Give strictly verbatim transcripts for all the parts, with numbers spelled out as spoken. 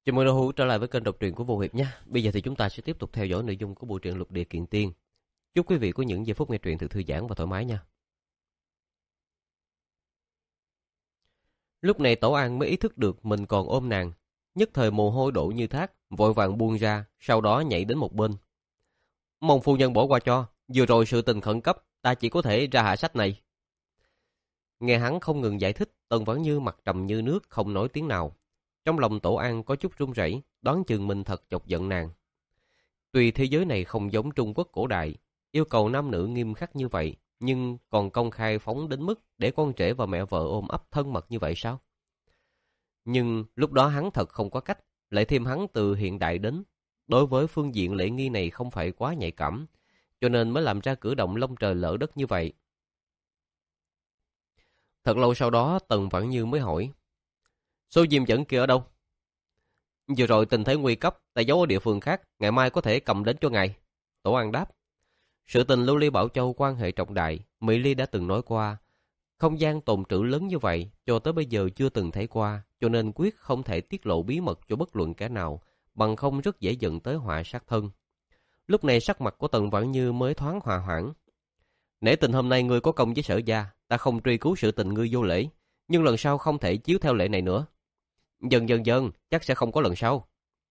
Chào mừng đạo hữu trở lại với kênh đọc truyện của Vô Hiệp nhé. Bây giờ thì chúng ta sẽ tiếp tục theo dõi nội dung của bộ truyện Lục Địa Kiện Tiên. Chúc quý vị có những giây phút nghe truyện thật thư giãn và thoải mái nha. Lúc này Tổ An mới ý thức được mình còn ôm nàng, nhất thời mồ hôi đổ như thác, vội vàng buông ra, sau đó nhảy đến một bên. Mong phu nhân bỏ qua cho, vừa rồi sự tình khẩn cấp, ta chỉ có thể ra hạ sách này. Nghe hắn không ngừng giải thích, Tần Vãn Như mặt trầm như nước không nói tiếng nào. Trong lòng Tổ An có chút run rẩy, đoán chừng mình thật chọc giận nàng. Tuy thế giới này không giống Trung Quốc cổ đại, yêu cầu nam nữ nghiêm khắc như vậy, nhưng còn công khai phóng đến mức để con rể và mẹ vợ ôm ấp thân mật như vậy sao? Nhưng lúc đó hắn thật không có cách, lại thêm hắn từ hiện đại đến. Đối với phương diện lễ nghi này không phải quá nhạy cảm, cho nên mới làm ra cử động lông trời lỡ đất như vậy. Thật lâu sau đó Tần Vãn Như mới hỏi, số diêm dẫn kia ở đâu? Vừa rồi tình thế nguy cấp, ta giấu ở địa phương khác, ngày mai có thể cầm đến cho ngài. Tổ An đáp, sự tình Lưu Ly Bảo Châu quan hệ trọng đại, Mỹ Ly đã từng nói qua, không gian tồn trữ lớn như vậy cho tới bây giờ chưa từng thấy qua, cho nên quyết không thể tiết lộ bí mật cho bất luận kẻ nào, bằng không rất dễ dẫn tới họa sát thân. Lúc này sắc mặt của Tần Vãn Như mới thoáng hòa hoãn. Nể tình hôm nay ngươi có công với Sở gia, ta không truy cứu sự tình ngươi vô lễ, nhưng lần sau không thể chiếu theo lệ này nữa. Dần dần dần, chắc sẽ không có lần sau.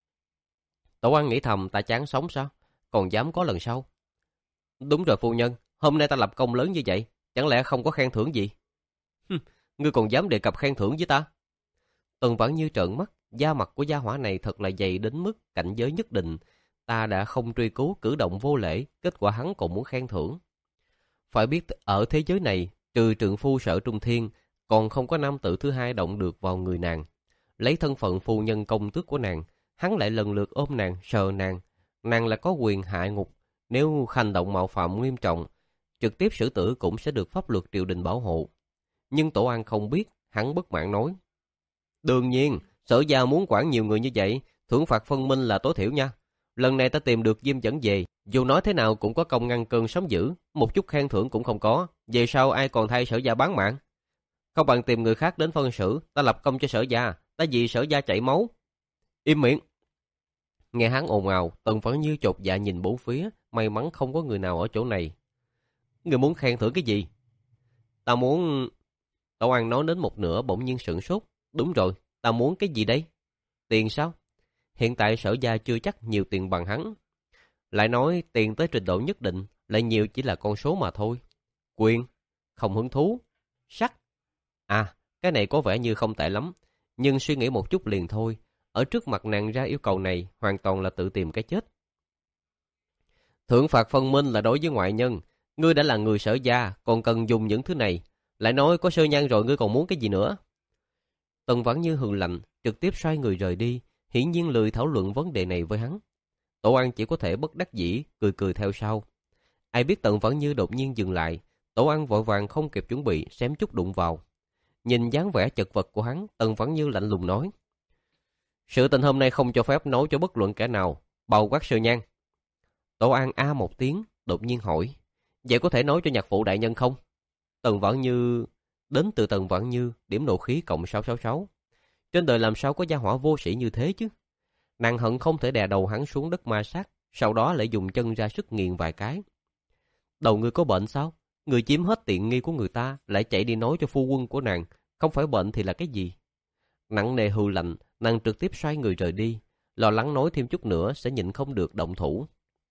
Tổ An nghĩ thầm, ta chán sống sao? Còn dám có lần sau? Đúng rồi phu nhân, hôm nay ta lập công lớn như vậy, chẳng lẽ không có khen thưởng gì? Hừm, ngươi còn dám đề cập khen thưởng với ta? Tần Vãn Như trợn mắt, da mặt của gia hỏa này thật là dày đến mức cảnh giới nhất định. Ta đã không truy cứu cử động vô lễ, kết quả hắn còn muốn khen thưởng. Phải biết ở thế giới này, trừ trượng phu Sở Trung Thiên, còn không có nam tử thứ hai động được vào người nàng. Lấy thân phận phu nhân công tước của nàng, hắn lại lần lượt ôm nàng, sờ nàng. Nàng là có quyền hạ ngục, nếu hành động mạo phạm nghiêm trọng, trực tiếp xử tử cũng sẽ được pháp luật triều đình bảo hộ. Nhưng Tổ An không biết, hắn bất mãn nói. Đương nhiên, Sở gia muốn quản nhiều người như vậy, thưởng phạt phân minh là tối thiểu nha. Lần này ta tìm được Diêm Dẫn về, dù nói thế nào cũng có công ngăn cơn sóng dữ, một chút khen thưởng cũng không có, về sau ai còn thay Sở gia bán mạng. Không bằng tìm người khác đến phân xử, ta lập công cho Sở gia, ta vì Sở gia chảy máu. Im miệng. Nghe hắn ồn ào, Tần Vãn Như chột dạ nhìn bốn phía, may mắn không có người nào ở chỗ này. Người muốn khen thưởng cái gì? Ta muốn... Tổ An nói đến một nửa bỗng nhiên sửng sốt. Đúng rồi, ta muốn cái gì đây? Tiền sao? Hiện tại Sở gia chưa chắc nhiều tiền bằng hắn. Lại nói tiền tới trình độ nhất định, lại nhiều chỉ là con số mà thôi. Quyền, không hứng thú, sắc. À, cái này có vẻ như không tệ lắm, nhưng suy nghĩ một chút liền thôi. Ở trước mặt nàng ra yêu cầu này, hoàn toàn là tự tìm cái chết. Thưởng phạt phân minh là đối với ngoại nhân. Ngươi đã là người Sở gia, còn cần dùng những thứ này. Lại nói có sơ nhan rồi ngươi còn muốn cái gì nữa? Tần Vãn Như hừ lạnh, trực tiếp xoay người rời đi, hiển nhiên lười thảo luận vấn đề này với hắn. Tổ An chỉ có thể bất đắc dĩ, cười cười theo sau. Ai biết Tần Vãn Như đột nhiên dừng lại, Tổ An vội vàng không kịp chuẩn bị, xém chút đụng vào. Nhìn dáng vẻ chật vật của hắn, Tần Vãn Như lạnh lùng nói. Sự tình hôm nay không cho phép nói cho bất luận kẻ nào, bao quát Sơ Nhan. Tổ An a một tiếng, đột nhiên hỏi. Vậy có thể nói cho nhạc phụ đại nhân không? Tần Vãn Như... Đến từ Tần Vãn Như, điểm nộ khí cộng sáu sáu sáu. Trên đời làm sao có gia hỏa vô sĩ như thế chứ? Nàng hận không thể đè đầu hắn xuống đất ma sát, sau đó lại dùng chân ra sức nghiền vài cái. Đầu ngươi có bệnh sao? Người chiếm hết tiện nghi của người ta, lại chạy đi nói cho phu quân của nàng, không phải bệnh thì là cái gì? Nặng nề hừ lạnh, nàng trực tiếp xoay người rời đi, lo lắng nói thêm chút nữa sẽ nhịn không được động thủ.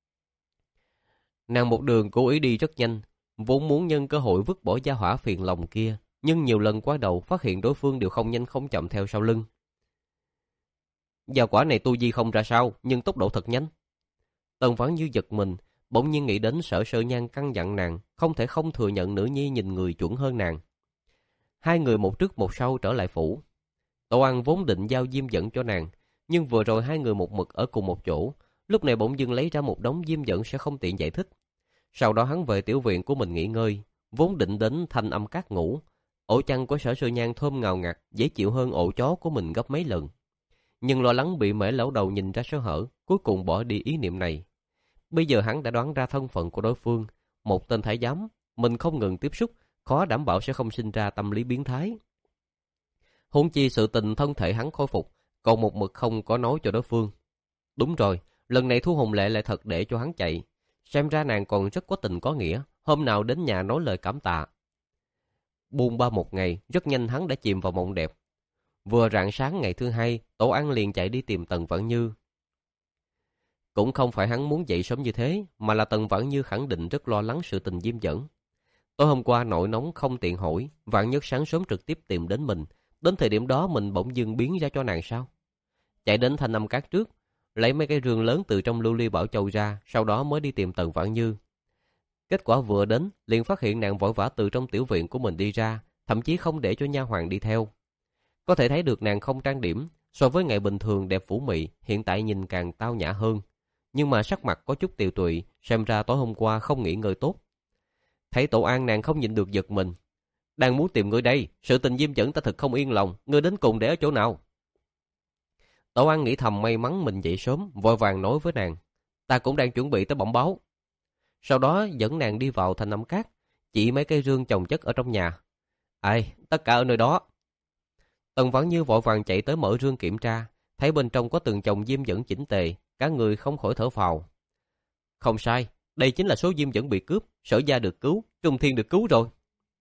Nàng một đường cố ý đi rất nhanh, vốn muốn nhân cơ hội vứt bỏ gia hỏa phiền lòng kia, nhưng nhiều lần qua đầu phát hiện đối phương đều không nhanh không chậm theo sau lưng. Gia quả này tu vi không ra sao, nhưng tốc độ thật nhanh. Tần Vãn Như giật mình, bỗng nhiên nghĩ đến Sở Sơ Nhan căn dặn nàng, không thể không thừa nhận nữ nhi nhìn người chuẩn hơn nàng. Hai người một trước một sau trở lại phủ. Tổ An vốn định giao diêm dẫn cho nàng, nhưng vừa rồi hai người một mực ở cùng một chỗ, lúc này bỗng dưng lấy ra một đống diêm dẫn sẽ không tiện giải thích. Sau đó hắn về tiểu viện của mình nghỉ ngơi, vốn định đến Thanh Âm Các ngủ. Ổ chăn của Sở Sơ Nhan thơm ngào ngạt, dễ chịu hơn ổ chó của mình gấp mấy lần. Nhưng lo lắng bị Mễ Lão Đầu nhìn ra sơ hở, cuối cùng bỏ đi ý niệm này. Bây giờ hắn đã đoán ra thân phận của đối phương, một tên thái giám, mình không ngừng tiếp xúc, khó đảm bảo sẽ không sinh ra tâm lý biến thái. Huống chi sự tình thân thể hắn khôi phục, còn một mực không có nói cho đối phương. Đúng rồi, lần này Thu Hồng Lệ lại thật để cho hắn chạy. Xem ra nàng còn rất có tình có nghĩa, hôm nào đến nhà nói lời cảm tạ. Buông ba một ngày, rất nhanh hắn đã chìm vào mộng đẹp. Vừa rạng sáng ngày thứ hai, Tổ An liền chạy đi tìm Tần Vãn Như. Cũng không phải hắn muốn dậy sớm như thế, mà là Tần Vãn Như khẳng định rất lo lắng sự tình Diêm Dẫn. Tối hôm qua nổi nóng không tiện hỏi, vạn nhất sáng sớm trực tiếp tìm đến mình. Đến thời điểm đó mình bỗng dưng biến ra cho nàng sao? Chạy đến Thanh Âm Cát trước, lấy mấy cái rương lớn từ trong lưu ly bảo châu ra, sau đó mới đi tìm Tần Vãn Như. Kết quả vừa đến, liền phát hiện nàng vội vã từ trong tiểu viện của mình đi ra, thậm chí không để cho nha hoàn đi theo. Có thể thấy được nàng không trang điểm, so với ngày bình thường đẹp phủ mị, hiện tại nhìn càng tao nhã hơn. Nhưng mà sắc mặt có chút tiều tụy, xem ra tối hôm qua không nghỉ ngơi tốt. Thấy Tổ An nàng không nhịn được giật mình. Đang muốn tìm ngươi đây, sự tình Diêm Dẫn ta thật không yên lòng, ngươi đến cùng để ở chỗ nào? Tổ An nghĩ thầm may mắn mình dậy sớm, vội vàng nói với nàng. Ta cũng đang chuẩn bị tới bẩm báo. Sau đó dẫn nàng đi vào Thanh Âm Cát, chỉ mấy cây rương chồng chất ở trong nhà. Ai, tất cả ở nơi đó. Tần Vãn Như vội vàng chạy tới mở rương kiểm tra, thấy bên trong có từng chồng Diêm Dẫn chỉnh tề, cả người không khỏi thở phào. Không sai, đây chính là số Diêm Dẫn bị cướp, Sở Gia được cứu, Trung Thiên được cứu rồi.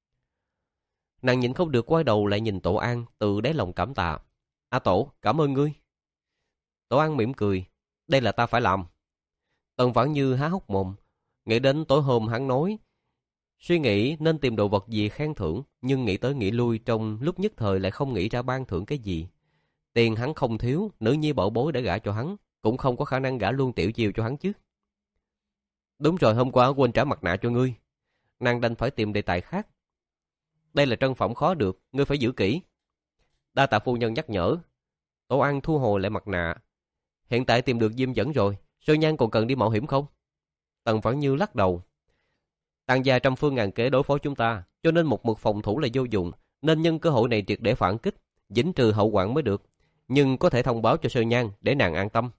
Nàng nhìn không được quay đầu lại nhìn Tổ An, từ đáy lòng cảm tạ. A Tổ, cảm ơn ngươi. Tổ An mỉm cười, đây là ta phải làm. Tần Vãn Như há hốc mồm, nghĩ đến tối hôm hắn nói, suy nghĩ nên tìm đồ vật gì khen thưởng, nhưng nghĩ tới nghĩ lui trong lúc nhất thời lại không nghĩ ra ban thưởng cái gì. Tiền hắn không thiếu, nữ nhi bảo bối đã gả cho hắn, cũng không có khả năng gả luôn tiểu chiều cho hắn chứ. Đúng rồi, hôm qua quên trả mặt nạ cho ngươi. Nàng đành phải tìm đề tài khác. Đây là trân phẩm khó được, ngươi phải giữ kỹ. Đa tạ phu nhân nhắc nhở. Tổ An thu hồi lại mặt nạ. Hiện tại tìm được Diêm Dẫn rồi, Sơn Nhan còn cần đi mạo hiểm không? Tần Vãn Như lắc đầu. Tàn gia trăm phương ngàn kế đối phó chúng ta, cho nên một mực phòng thủ là vô dụng, nên nhân cơ hội này triệt để phản kích, dính trừ hậu hoạn mới được. Nhưng có thể thông báo cho Sơn Nhan để nàng an tâm.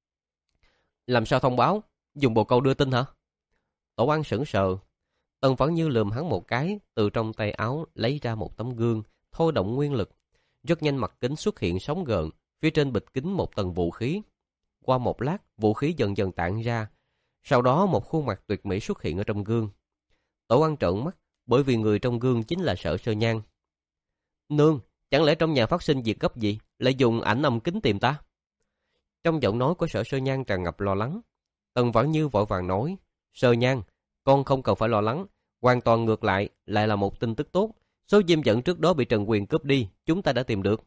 Làm sao thông báo? Dùng bồ câu đưa tin hả? Tổ An sững sờ. Tần Vãn Như lườm hắn một cái, từ trong tay áo lấy ra một tấm gương, thôi động nguyên lực. Rất nhanh mặt kính xuất hiện sóng gợn, phía trên bịch kính một tầng vũ khí. Qua một lát, vũ khí dần dần tản ra. Sau đó một khuôn mặt tuyệt mỹ xuất hiện ở trong gương. Tổ An trợn mắt, bởi vì người trong gương chính là Sở Sơ Nhan. Nương, chẳng lẽ trong nhà phát sinh việc gấp gì, lại dùng ảnh âm kính tìm ta? Trong giọng nói của Sở Sơ Nhan tràn ngập lo lắng. Tần Vãn Như vội vàng nói, Sơ Nhan, con không cần phải lo lắng, hoàn toàn ngược lại, lại là một tin tức tốt. Số Diêm Dẫn trước đó bị Trần Quyền cướp đi, chúng ta đã tìm được.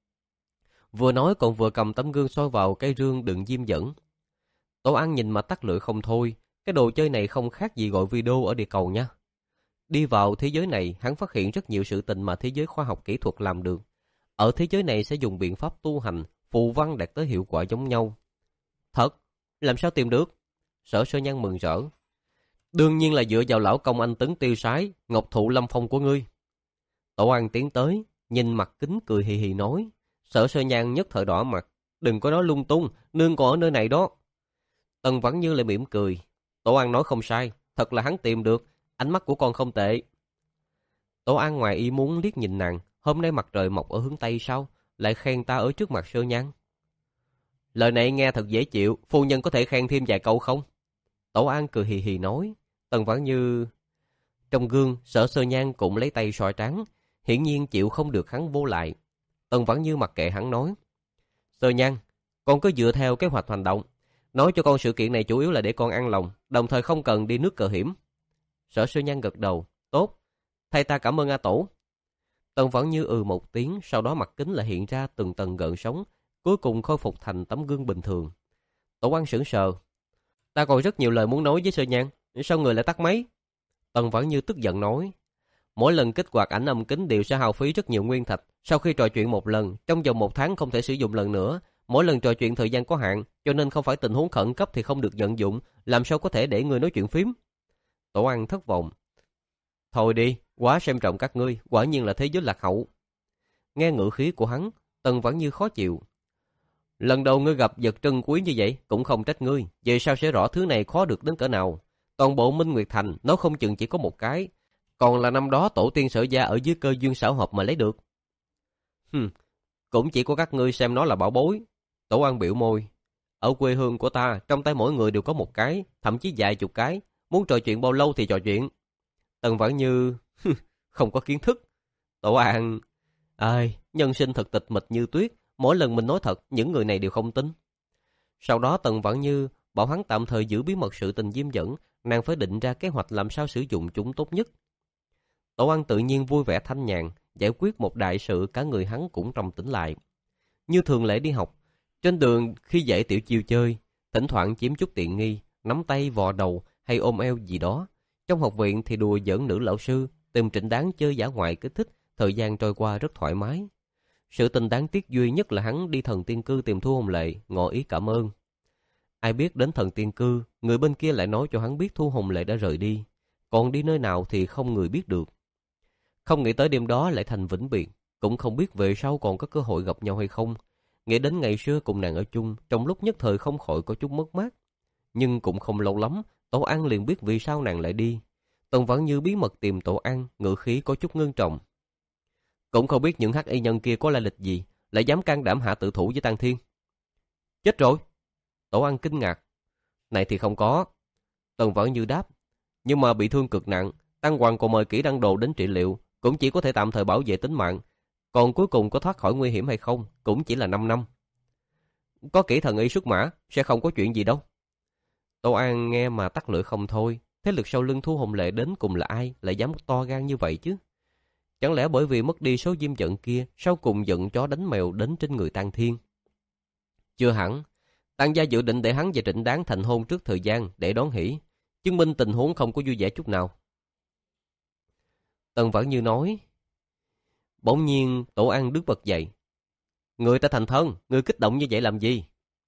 Vừa nói còn vừa cầm tấm gương soi vào cái rương đựng Diêm Dẫn. Tổ An nhìn mà tắt lưỡi không thôi, cái đồ chơi này không khác gì gọi video ở địa cầu nha. Đi vào thế giới này, hắn phát hiện rất nhiều sự tình mà thế giới khoa học kỹ thuật làm được. Ở thế giới này sẽ dùng biện pháp tu hành, phù văn đạt tới hiệu quả giống nhau. Thật? Làm sao tìm được? Sở Sơ Nhan mừng rỡ. Đương nhiên là dựa vào lão công anh Tấn tiêu sái, ngọc thụ lâm phong của ngươi. Tổ An tiến tới, nhìn mặt kính cười hì hì nói. Sở Sơ Nhan nhất thời đỏ mặt. Đừng có nói lung tung, nương còn ở nơi này đó. Tần Vãn Như lại mỉm cười. Tổ An nói không sai, thật là hắn tìm được, ánh mắt của con không tệ. Tổ An ngoài ý muốn liếc nhìn nàng, hôm nay mặt trời mọc ở hướng Tây sao, lại khen ta ở trước mặt Sơ Nhan. Lời này nghe thật dễ chịu, phu nhân có thể khen thêm vài câu không? Tổ An cười hì hì nói. Tần Vãn Như... Trong gương, Sở Sơ Nhan cũng lấy tay soi trán, hiển nhiên chịu không được hắn vô lại. Tần Vãn Như mặc kệ hắn nói. Sơ Nhan, con cứ dựa theo kế hoạch hành động. Nói cho con sự kiện này chủ yếu là để con an lòng, đồng thời không cần đi nước cờ hiểm. Sở Sơ Nhan gật đầu. Tốt, thay ta cảm ơn A Tổ. Tần Vãn Như ừ một tiếng, sau đó mặt kính lại hiện ra từng tầng gợn sóng, cuối cùng khôi phục thành tấm gương bình thường. Tổ An sững sờ. Ta còn rất nhiều lời muốn nói với Sơ Nhan, sao người lại tắt máy? Tần Vãn Như tức giận nói. Mỗi lần kích hoạt ảnh âm kính đều sẽ hao phí rất nhiều nguyên thạch. Sau khi trò chuyện một lần, trong vòng một tháng không thể sử dụng lần nữa. Mỗi lần trò chuyện thời gian có hạn, cho nên không phải tình huống khẩn cấp thì không được vận dụng, làm sao có thể để người nói chuyện phím? Tổ An thất vọng. Thôi đi, quá xem trọng các ngươi, quả nhiên là thế giới lạc hậu. Nghe ngữ khí của hắn, Tần Vãn Như khó chịu. Lần đầu ngươi gặp vật trân quý như vậy, cũng không trách ngươi, về sao sẽ rõ thứ này khó được đến cỡ nào. Toàn bộ Minh Nguyệt Thành, nó không chừng chỉ có một cái, còn là năm đó tổ tiên Sở Gia ở dưới cơ duyên xảo hợp mà lấy được. Hừm, Cũng chỉ có các ngươi xem nó là bảo bối. Tổ An biểu môi. Ở quê hương của ta, trong tay mỗi người đều có một cái, thậm chí vài chục cái. Muốn trò chuyện bao lâu thì trò chuyện. Tần Vãn Như không có kiến thức. Tổ An, ai, nhân sinh thật tịch mịch như tuyết. Mỗi lần mình nói thật, những người này đều không tin. Sau đó Tần Vãn Như bảo hắn tạm thời giữ bí mật sự tình Diêm Dẫn, nàng phải định ra kế hoạch làm sao sử dụng chúng tốt nhất. Tổ An tự nhiên vui vẻ thanh nhàn, giải quyết một đại sự, cả người hắn cũng trầm tĩnh lại. Như thường lệ đi học, trên đường khi dạy tiểu chiêu chơi, thỉnh thoảng chiếm chút tiện nghi, nắm tay vò đầu hay ôm eo gì đó. Trong học viện thì đùa giỡn nữ lão sư, tìm Trịnh Đáng chơi dã ngoại kích thích, thời gian trôi qua rất thoải mái. Sự tình đáng tiếc duy nhất là hắn đi Thần Tiên Cư tìm Thu Hồng Lệ, ngỏ ý cảm ơn. Ai biết đến Thần Tiên Cư, người bên kia lại nói cho hắn biết Thu Hồng Lệ đã rời đi, còn đi nơi nào thì không người biết được. Không nghĩ tới đêm đó lại thành vĩnh biệt, cũng không biết về sau còn có cơ hội gặp nhau hay không. Nghĩ đến ngày xưa cùng nàng ở chung, trong lúc nhất thời không khỏi có chút mất mát. Nhưng cũng không lâu lắm, Tổ An liền biết vì sao nàng lại đi. Tần Vãn Như bí mật tìm Tổ An, ngữ khí có chút ngưng trọng. Cũng không biết những hắc y nhân kia có lai lịch gì, lại dám can đảm hạ tự thủ với Tăng Thiên. Chết rồi! Tổ An kinh ngạc. Này thì không có. Tần Vãn Như đáp. Nhưng mà bị thương cực nặng, Tăng Hoàng còn mời Kỷ Đăng Đồ đến trị liệu, cũng chỉ có thể tạm thời bảo vệ tính mạng. Còn cuối cùng có thoát khỏi nguy hiểm hay không, cũng chỉ là năm năm. Có Kỷ thần y xuất mã, sẽ không có chuyện gì đâu. Tổ An nghe mà tắt lưỡi không thôi. Thế lực sau lưng Thu Hồng Lệ đến cùng là ai, lại dám to gan như vậy chứ? Chẳng lẽ bởi vì mất đi số Diêm Dẫn kia, sau cùng giận chó đánh mèo đến trên người Tăng Thiên? Chưa hẳn. Tăng gia dự định để hắn và Trịnh Đáng thành hôn trước thời gian để đón hỷ, chứng minh tình huống không có vui vẻ chút nào. Tần Vãn Như nói. Bỗng nhiên Tổ An đứng bật dậy. Người ta thành thân, người kích động như vậy làm gì?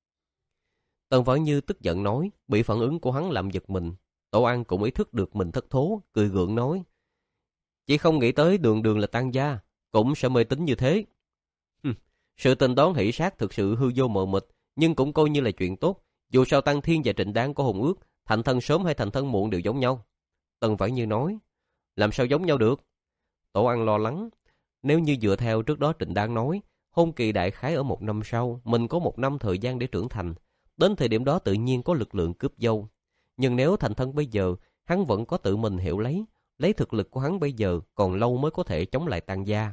Tần Vãn Như tức giận nói, bị phản ứng của hắn làm giật mình. Tổ An cũng ý thức được mình thất thố, cười gượng nói. Chỉ không nghĩ tới Đường Đường là Tăng gia, cũng sẽ mê tín như thế. Hừm, sự tình đón hỷ sát thực sự hư vô mờ mịt, nhưng cũng coi như là chuyện tốt. Dù sao Tăng Thiên và Trịnh Đáng có hôn ước, thành thân sớm hay thành thân muộn đều giống nhau. Tần Vãn Như nói. Làm sao giống nhau được? Tổ An lo lắng. Nếu như dựa theo trước đó Trịnh Đáng nói, hôn kỳ đại khái ở một năm sau, mình có một năm thời gian để trưởng thành. Đến thời điểm đó tự nhiên có lực lượng cướp dâu. Nhưng nếu thành thân bây giờ, hắn vẫn có tự mình hiểu lấy. Lấy thực lực của hắn bây giờ còn lâu mới có thể chống lại Tăng gia.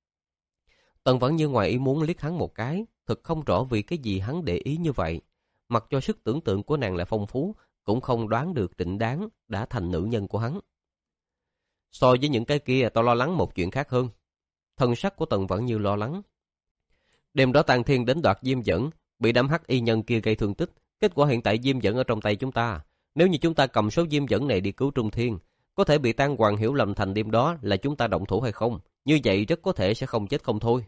Tần Vãn Như ngoài ý muốn liếc hắn một cái, thực không rõ vì cái gì hắn để ý như vậy. Mặc cho sức tưởng tượng của nàng là phong phú, cũng không đoán được Trịnh Đáng đã thành nữ nhân của hắn. So với những cái kia, tao lo lắng một chuyện khác hơn. Thân sắc của Tần Vãn Như lo lắng. Đêm đó Tăng Thiên đến đoạt Diêm Dẫn, bị đám hắc y nhân kia gây thương tích. Kết quả hiện tại Diêm Dẫn ở trong tay chúng ta. Nếu như chúng ta cầm số Diêm Dẫn này đi cứu Trung Thiên, có thể bị Tăng Hoàng hiểu lầm thành đêm đó là chúng ta động thủ hay không. Như vậy rất có thể sẽ không chết không thôi.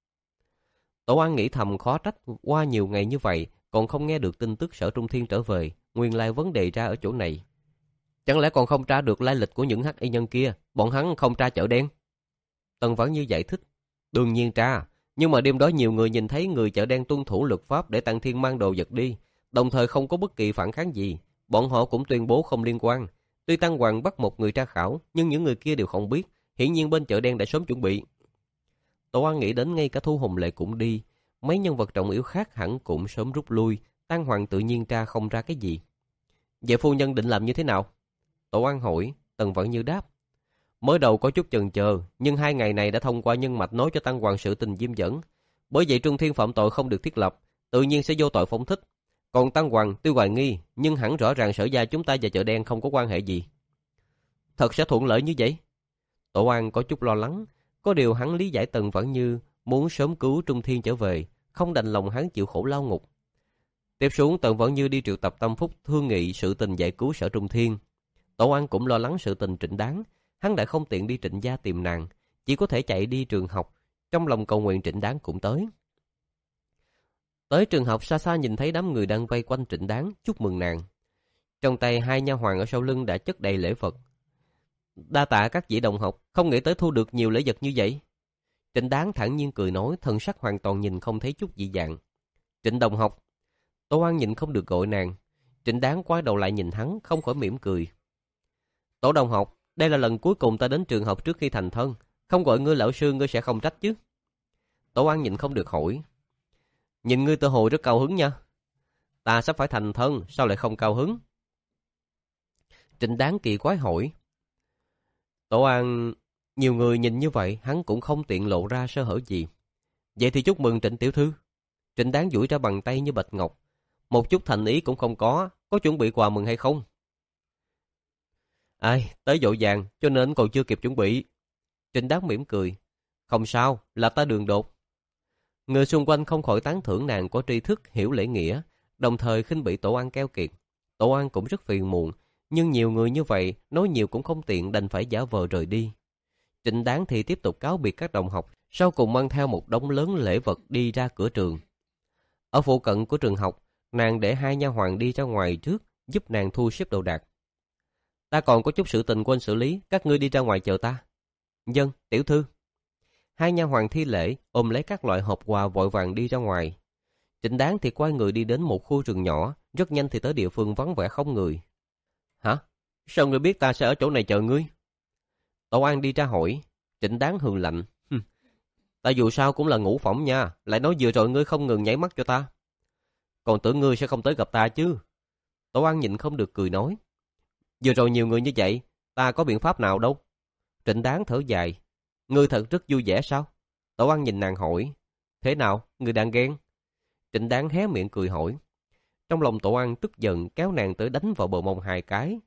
Tổ An nghĩ thầm khó trách qua nhiều ngày như vậy còn không nghe được tin tức Sở Trung Thiên trở về. Nguyên lai vấn đề ra ở chỗ này. Chẳng lẽ còn không tra được lai lịch của những hắc y nhân kia? Bọn hắn không tra chợ đen? Tần Vãn Như giải thích. Đương nhiên tra. Nhưng mà đêm đó nhiều người nhìn thấy người chợ đen tuân thủ luật pháp để Tăng Thiên mang đồ vật đi, đồng thời không có bất kỳ phản kháng gì. Bọn họ cũng tuyên bố không liên quan. Tuy Tăng Hoàng bắt một người tra khảo, nhưng những người kia đều không biết. Hiển nhiên bên chợ đen đã sớm chuẩn bị. Tổ An nghĩ đến ngay cả Thu Hồng Lệ cũng đi. Mấy nhân vật trọng yếu khác hẳn cũng sớm rút lui. Tăng Hoàng tự nhiên tra không ra cái gì. Vậy phu nhân định làm như thế nào? Tổ An hỏi. Tần Vãn Như đáp. Mới đầu có chút chần chờ, nhưng hai ngày này đã thông qua nhân mạch nói cho Tăng Hoàng sự tình Diêm Dẫn. Bởi vậy Trung Thiên phạm tội không được thiết lập, tự nhiên sẽ vô tội phóng thích. Còn Tăng Hoàng tuy hoài nghi, nhưng hẳn rõ ràng Sở gia chúng ta và chợ đen không có quan hệ gì. Thật sẽ thuận lợi như vậy? Tổ An có chút lo lắng, có điều hắn lý giải Tần Vãn Như muốn sớm cứu Trung Thiên trở về, không đành lòng hắn chịu khổ lao ngục. Tiếp xuống Tần Vãn Như đi triệu tập tâm phúc thương nghị sự tình giải cứu Sở Trung Thiên. Tổ An cũng lo lắng sự tình Trịnh Đáng, hắn lại không tiện đi Trịnh gia tìm nàng, chỉ có thể chạy đi trường học, trong lòng cầu nguyện Trịnh Đáng cũng tới. Tới trường học xa xa nhìn thấy đám người đang vây quanh Trịnh Đáng chúc mừng nàng. Trong tay hai nha hoàn ở sau lưng đã chất đầy lễ vật. Đa tạ các vị đồng học, không nghĩ tới thu được nhiều lễ vật như vậy. Trịnh Đáng thản nhiên cười nói, thân sắc hoàn toàn nhìn không thấy chút dị dạng. Trịnh đồng học. Tô An nhìn không được gọi nàng. Trịnh Đáng quay đầu lại nhìn hắn, không khỏi mỉm cười. Tổ đồng học, đây là lần cuối cùng ta đến trường học trước khi thành thân, không gọi ngươi lão sư ngươi sẽ không trách chứ? Tổ An nhìn không được hỏi. Nhìn ngươi tự hồ rất cao hứng nha. Ta sắp phải thành thân, sao lại không cao hứng? Trịnh Đáng kỳ quái hỏi. Tổ An, nhiều người nhìn như vậy, hắn cũng không tiện lộ ra sơ hở gì. Vậy thì chúc mừng Trịnh tiểu thư. Trịnh Đáng duỗi ra bàn tay như bạch ngọc. Một chút thành ý cũng không có, có chuẩn bị quà mừng hay không? Ai, tới vội vàng, cho nên còn chưa kịp chuẩn bị. Trịnh Đáng mỉm cười. Không sao, là ta đường đột. Người xung quanh không khỏi tán thưởng nàng có tri thức, hiểu lễ nghĩa, đồng thời khinh bị Tổ An keo kiệt. Tổ An cũng rất phiền muộn, nhưng nhiều người như vậy, nói nhiều cũng không tiện, đành phải giả vờ rời đi. Trịnh Đáng thì tiếp tục cáo biệt các đồng học, sau cùng mang theo một đống lớn lễ vật đi ra cửa trường. Ở phụ cận của trường học, nàng để hai nha hoàn đi ra ngoài trước, giúp nàng thu xếp đồ đạc. Ta còn có chút sự tình quên xử lý, các ngươi đi ra ngoài chờ ta. Dân, tiểu thư. Hai nha hoàn thi lễ, ôm lấy các loại hộp quà vội vàng đi ra ngoài. Trịnh Đáng thì quay người đi đến một khu rừng nhỏ, rất nhanh thì tới địa phương vắng vẻ không người. Hả? Sao ngươi biết ta sẽ ở chỗ này chờ ngươi? Tổ An đi ra hỏi. Trịnh Đáng hừ lạnh. Ta dù sao cũng là ngũ phẩm nha, lại nói vừa rồi ngươi không ngừng nháy mắt cho ta. Còn tưởng ngươi sẽ không tới gặp ta chứ. Tổ An nhịn không được cười nói. Vừa rồi nhiều người như vậy, ta có biện pháp nào đâu. Trịnh Đáng thở dài. Ngươi thật rất vui vẻ sao? Tổ An nhìn nàng hỏi. Thế nào, ngươi đang ghen? Trịnh Đáng hé miệng cười hỏi. Trong lòng Tổ An tức giận kéo nàng tới đánh vào bờ mông hai cái.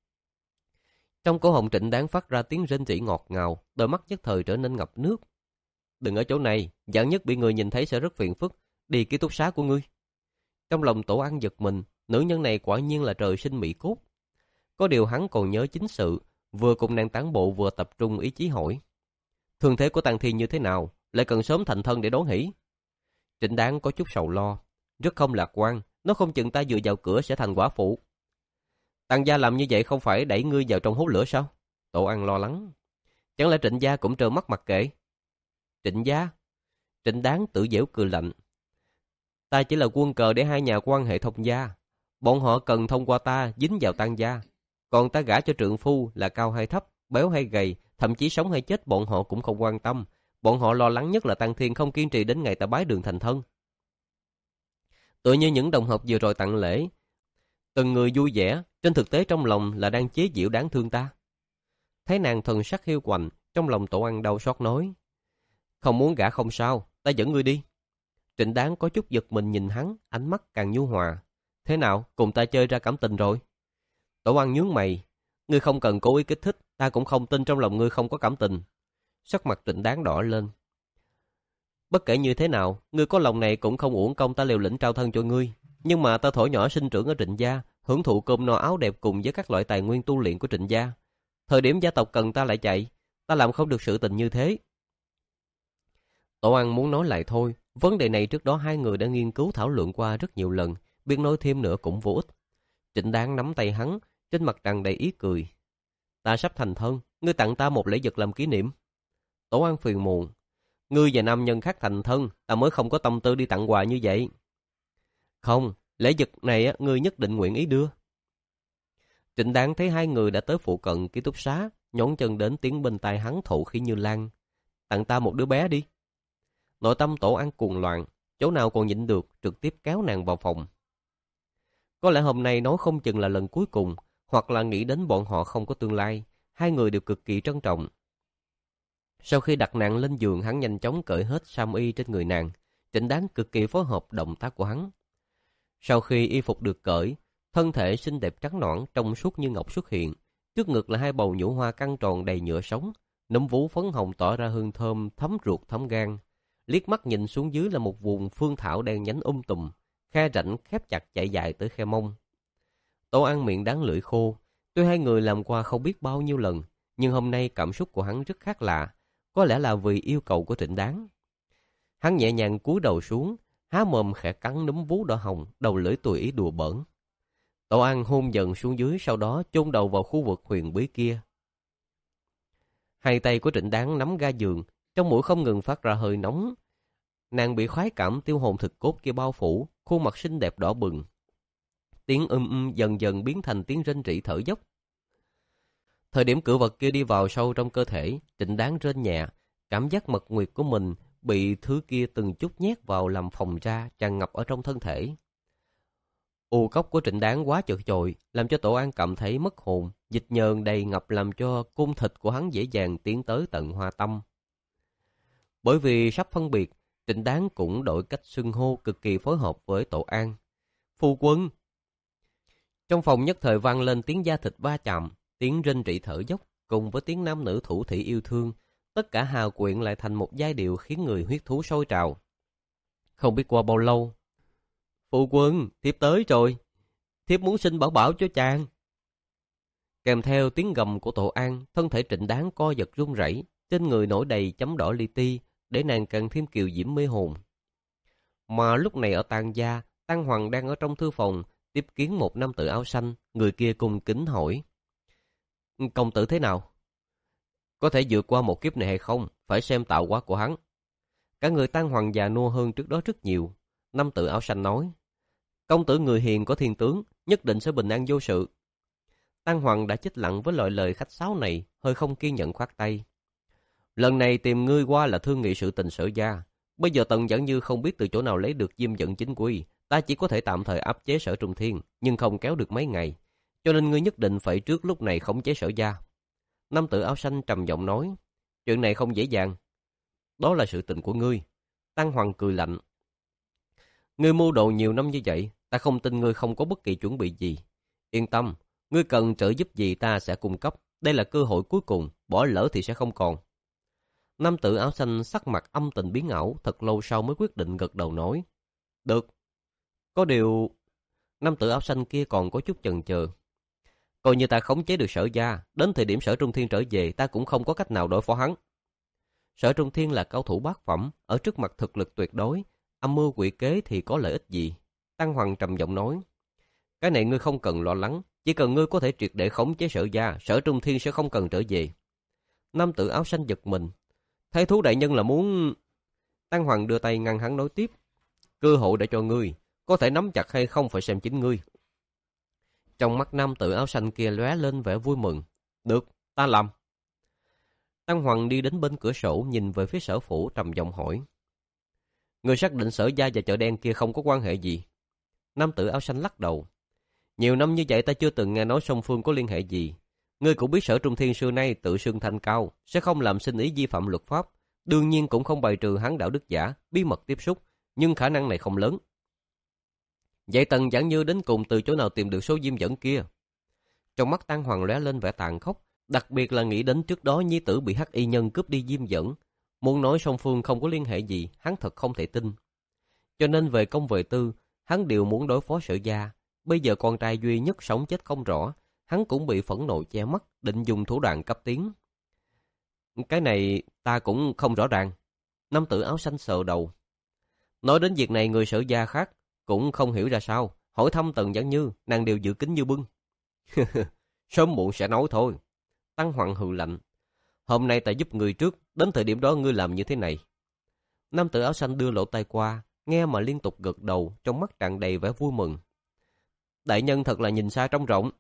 Trong cổ họng Trịnh Đáng phát ra tiếng rên rỉ ngọt ngào, đôi mắt nhất thời trở nên ngập nước. Đừng ở chỗ này, vạn nhất bị người nhìn thấy sẽ rất phiền phức, đi ký túc xá của ngươi. Trong lòng Tổ An giật mình, nữ nhân này quả nhiên là trời sinh mỹ cốt. Có điều hắn còn nhớ chính sự, vừa cùng nàng tán bộ vừa tập trung ý chí hỏi. Thương thế của Tăng Thiên như thế nào, lại cần sớm thành thân để đón hỷ? Trịnh Đáng có chút sầu lo, rất không lạc quan, nó không chừng ta vừa vào cửa sẽ thành quả phụ. Tăng gia làm như vậy không phải đẩy ngươi vào trong hố lửa sao? Tổ An lo lắng. Chẳng lẽ Trịnh gia cũng trơ mắt mặc kệ? Trịnh gia? Trịnh Đáng tự giễu cười lạnh. Ta chỉ là quân cờ để hai nhà quan hệ thông gia. Bọn họ cần thông qua ta dính vào Tăng gia. Còn ta gả cho trượng phu là cao hay thấp, béo hay gầy, thậm chí sống hay chết bọn họ cũng không quan tâm. Bọn họ lo lắng nhất là Tăng Thiên không kiên trì đến ngày ta bái đường thành thân. Tựa như những đồng học vừa rồi tặng lễ, từng người vui vẻ, trên thực tế trong lòng là đang chế giễu đáng thương ta. Thấy nàng thần sắc hiu quạnh, trong lòng Tổ An đau xót nói. Không muốn gả không sao, ta dẫn ngươi đi. Trịnh Đáng có chút giật mình nhìn hắn, ánh mắt càng nhu hòa. Thế nào, cùng ta chơi ra cảm tình rồi? Tổ An nhướng mày. Ngươi không cần cố ý kích thích, ta cũng không tin trong lòng ngươi không có cảm tình. Sắc mặt Trịnh Đáng đỏ lên. Bất kể như thế nào, ngươi có lòng này cũng không uổng công ta liều lĩnh trao thân cho ngươi. Nhưng mà ta thổi nhỏ sinh trưởng ở Trịnh gia, hưởng thụ cơm no áo đẹp cùng với các loại tài nguyên tu luyện của Trịnh gia. Thời điểm gia tộc cần ta lại chạy, ta làm không được sự tình như thế. Tổ An muốn nói lại thôi, vấn đề này trước đó hai người đã nghiên cứu thảo luận qua rất nhiều lần, biết nói thêm nữa cũng vô ích. Trịnh Đáng nắm tay hắn, trên mặt tràn đầy ý cười. Ta sắp thành thân, ngươi tặng ta một lễ vật làm kỷ niệm. Tổ An phiền muộn. Ngươi và nam nhân khác thành thân, ta mới không có tâm tư đi tặng quà như vậy. Không, lễ vật này ngươi nhất định nguyện ý đưa. Trịnh Đáng thấy hai người đã tới phụ cận ký túc xá, nhón chân đến tiếng bên tai hắn thụ khí như lan. Tặng ta một đứa bé đi. Nội tâm Tổ An cuồng loạn, chỗ nào còn nhịn được, trực tiếp kéo nàng vào phòng. Có lẽ hôm nay nói không chừng là lần cuối cùng, hoặc là nghĩ đến bọn họ không có tương lai, hai người đều cực kỳ trân trọng. Sau khi đặt nàng lên giường, hắn nhanh chóng cởi hết sam y trên người nàng. Trịnh Đáng cực kỳ phối hợp động tác của hắn. Sau khi y phục được cởi, thân thể xinh đẹp trắng nõn trong suốt như ngọc xuất hiện. Trước ngực là hai bầu nhũ hoa căng tròn đầy nhựa sống, nấm vú phấn hồng tỏa ra hương thơm thấm ruột thấm gan. Liếc mắt nhìn xuống dưới là một vùng phương thảo đen nhánh um tùm, khe rãnh khép chặt chạy dài tới khe mông. Tổ An miệng đáng lưỡi khô. Tuy hai người làm qua không biết bao nhiêu lần, nhưng hôm nay cảm xúc của hắn rất khác lạ. Có lẽ là vì yêu cầu của Trịnh Đáng. Hắn nhẹ nhàng cúi đầu xuống, há mồm khẽ cắn núm vú đỏ hồng, đầu lưỡi tùy ý đùa bỡn. Tổ An hôn dần xuống dưới, sau đó chôn đầu vào khu vực huyền bí kia. Hai tay của Trịnh Đáng nắm ga giường, trong mũi không ngừng phát ra hơi nóng. Nàng bị khoái cảm tiêu hồn thực cốt kia bao phủ, khuôn mặt xinh đẹp đỏ bừng. Tiếng um um dần dần biến thành tiếng rên rỉ thở dốc. Thời điểm cự vật kia đi vào sâu trong cơ thể, Trịnh Đáng rên nhẹ, cảm giác mật nguyệt của mình bị thứ kia từng chút nhét vào làm phòng ra, tràn ngập ở trong thân thể. U cốc của Trịnh Đáng quá chật chội, làm cho Tổ An cảm thấy mất hồn, dịch nhờn đầy ngập làm cho cung thịt của hắn dễ dàng tiến tới tận hoa tâm. Bởi vì sắp phân biệt, Trịnh Đáng cũng đổi cách xưng hô cực kỳ phối hợp với Tổ An. Phu quân! Trong phòng nhất thời vang lên tiếng da thịt va chạm, tiếng rên rỉ thở dốc, cùng với tiếng nam nữ thủ thỉ yêu thương. Tất cả hào quyện lại thành một giai điệu khiến người huyết thú sôi trào. Không biết qua bao lâu, phu quân, thiếp tới rồi, thiếp muốn xin bảo bảo cho chàng. Kèm theo tiếng gầm của Tổ An, thân thể Trịnh Đáng co giật run rẩy, trên người nổi đầy chấm đỏ li ti, để nàng càng thêm kiều diễm mê hồn. Mà lúc này ở Tang gia, Tăng Hoàng đang ở trong thư phòng, tiếp kiến một nam tử áo xanh, người kia cung kính hỏi. Công tử thế nào? Có thể vượt qua một kiếp này hay không, phải xem tạo hóa của hắn. Cả người Tăng Hoàng già nua hơn trước đó rất nhiều. Nam tử áo xanh nói, công tử người hiền có thiên tướng, nhất định sẽ bình an vô sự. Tăng Hoàng đã chết lặng với loại lời khách sáo này, hơi không kiên nhẫn khoát tay. Lần này tìm ngươi qua là thương nghị sự tình Sở gia. Bây giờ Tần Giảng Như không biết từ chỗ nào lấy được diêm dẫn chính quy, ta chỉ có thể tạm thời áp chế Sở Trung Thiên, nhưng không kéo được mấy ngày. Cho nên ngươi nhất định phải trước lúc này khống chế Sở gia. Nam tử áo xanh trầm giọng nói, chuyện này không dễ dàng. Đó là sự tình của ngươi. Tăng Hoàng cười lạnh. Ngươi mưu đồ nhiều năm như vậy, ta không tin ngươi không có bất kỳ chuẩn bị gì. Yên tâm, ngươi cần trợ giúp gì ta sẽ cung cấp. Đây là cơ hội cuối cùng, bỏ lỡ thì sẽ không còn. Nam tử áo xanh sắc mặt âm tình biến ảo, thật lâu sau mới quyết định gật đầu nói. Được. Có điều, nam tử áo xanh kia còn có chút chần chờ. Coi như ta khống chế được Sở gia, đến thời điểm Sở Trung Thiên trở về, ta cũng không có cách nào đối phó hắn. Sở Trung Thiên là cao thủ bát phẩm, ở trước mặt thực lực tuyệt đối, âm mưu quỷ kế thì có lợi ích gì? Tăng Hoàng trầm giọng nói. Cái này ngươi không cần lo lắng, chỉ cần ngươi có thể triệt để khống chế Sở gia, Sở Trung Thiên sẽ không cần trở về. Nam tử áo xanh giật mình. Thái thú đại nhân là muốn... Tăng Hoàng đưa tay ngăn hắn nói tiếp. Cơ hội để cho ngươi, có thể nắm chặt hay không phải xem chính ngươi. Trong mắt nam tử áo xanh kia lóe lên vẻ vui mừng. Được, ta làm. Tăng Hoàng đi đến bên cửa sổ nhìn về phía Sở phủ trầm giọng hỏi. Ngươi xác định Sở gia và chợ đen kia không có quan hệ gì? Nam tử áo xanh lắc đầu. Nhiều năm như vậy ta chưa từng nghe nói song phương có liên hệ gì. Ngươi cũng biết Sở Trung Thiên xưa nay tự xưng thanh cao, sẽ không làm sinh ý vi phạm luật pháp. Đương nhiên cũng không bài trừ hắn đạo đức giả, bí mật tiếp xúc, nhưng khả năng này không lớn. Vậy Tần Giảng Như đến cùng từ chỗ nào tìm được số diêm dẫn kia? Trong mắt Tăng Hoàng lóe lên vẻ tàn khốc, đặc biệt là nghĩ đến trước đó nhi tử bị hắc y nhân cướp đi diêm dẫn. Muốn nói song phương không có liên hệ gì, hắn thật không thể tin. Cho nên về công về tư, hắn đều muốn đối phó Sở gia. Bây giờ con trai duy nhất sống chết không rõ, hắn cũng bị phẫn nộ che mắt, định dùng thủ đoạn cấp tiến. Cái này ta cũng không rõ ràng. Nam tử áo xanh sờ đầu. Nói đến việc này người Sở gia khác cũng không hiểu ra sao. Hỏi thăm Tần Giảng Như, nàng đều dự kín như bưng. Sớm muộn sẽ nói thôi. Tăng Hoàng hừ lạnh. Hôm nay ta giúp người trước, đến thời điểm đó ngươi làm như thế này. Nam tử áo xanh đưa lỗ tai qua, nghe mà liên tục gật đầu, trong mắt tràn đầy vẻ vui mừng. Đại nhân thật là nhìn xa trông rộng.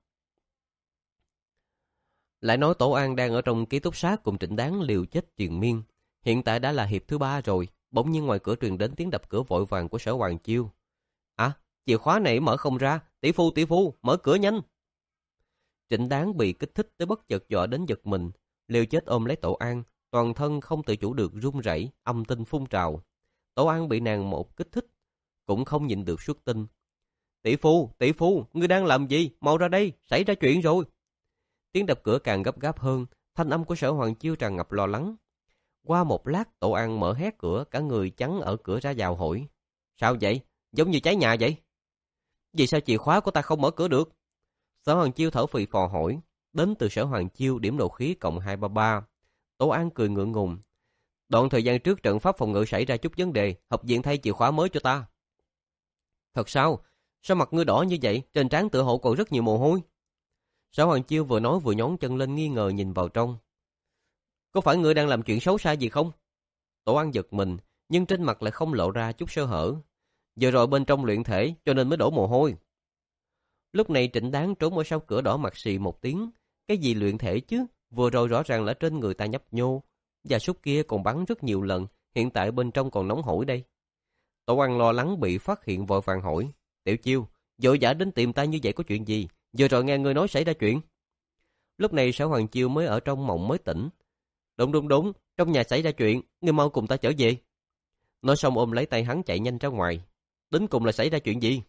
Lại nói Tổ An đang ở trong ký túc xá cùng Trịnh Đáng liều chết triền miên. Hiện tại đã là hiệp thứ ba rồi, bỗng nhiên ngoài cửa truyền đến tiếng đập cửa vội vàng của Sở Hoàng Chiêu. À, chìa khóa này mở không ra, tỷ phu tỷ phu, mở cửa nhanh. Trịnh Đáng bị kích thích tới bất chợt dọa đến giật mình, liều chết ôm lấy Tổ An, toàn thân không tự chủ được run rẩy, âm tinh phun trào. Tổ An bị nàng một kích thích, cũng không nhịn được xuất tinh. Tỷ phu, tỷ phu, ngươi đang làm gì? Mau ra đây, xảy ra chuyện rồi. Tiếng đập cửa càng gấp gáp hơn, thanh âm của Sở Hoàng Chiêu tràn ngập lo lắng. Qua một lát, Tổ An mở hé cửa, cả người chắn ở cửa ra vào hỏi. Sao vậy? Giống như cháy nhà vậy? Vì sao chìa khóa của ta không mở cửa được? Sở Hoàng Chiêu thở phì phò hỏi. Đến từ Sở Hoàng Chiêu điểm nộ khí cộng hai ba ba. Tổ An cười ngượng ngùng. Đoạn thời gian trước trận pháp phòng ngự xảy ra chút vấn đề, học viện thay chìa khóa mới cho ta. Thật sao? Sao mặt ngươi đỏ như vậy? Trên trán tựa hồ còn rất nhiều mồ hôi. Sở Hoàng Chiêu vừa nói vừa nhón chân lên nghi ngờ nhìn vào trong. Có phải ngươi đang làm chuyện xấu xa gì không? Tổ An giật mình, nhưng trên mặt lại không lộ ra chút sơ hở. Giờ rồi bên trong luyện thể cho nên mới đổ mồ hôi. Lúc này Trịnh Đáng trốn ở sau cửa đỏ mặt xì một tiếng. Cái gì luyện thể chứ? Vừa rồi rõ ràng là trên người ta nhấp nhô. Gia súc kia còn bắn rất nhiều lần, hiện tại bên trong còn nóng hổi đây. Tổ ăn lo lắng bị phát hiện vội vàng hỏi, Tiểu Chiêu, vội vã đến tìm ta như vậy có chuyện gì? Vừa rồi nghe ngươi nói xảy ra chuyện. Lúc này Sở Hoàng Chiêu mới ở trong mộng mới tỉnh. Đúng đúng đúng, trong nhà xảy ra chuyện, ngươi mau cùng ta trở về. Nói xong ôm lấy tay hắn chạy nhanh ra ngoài. Đến cùng là xảy ra chuyện gì?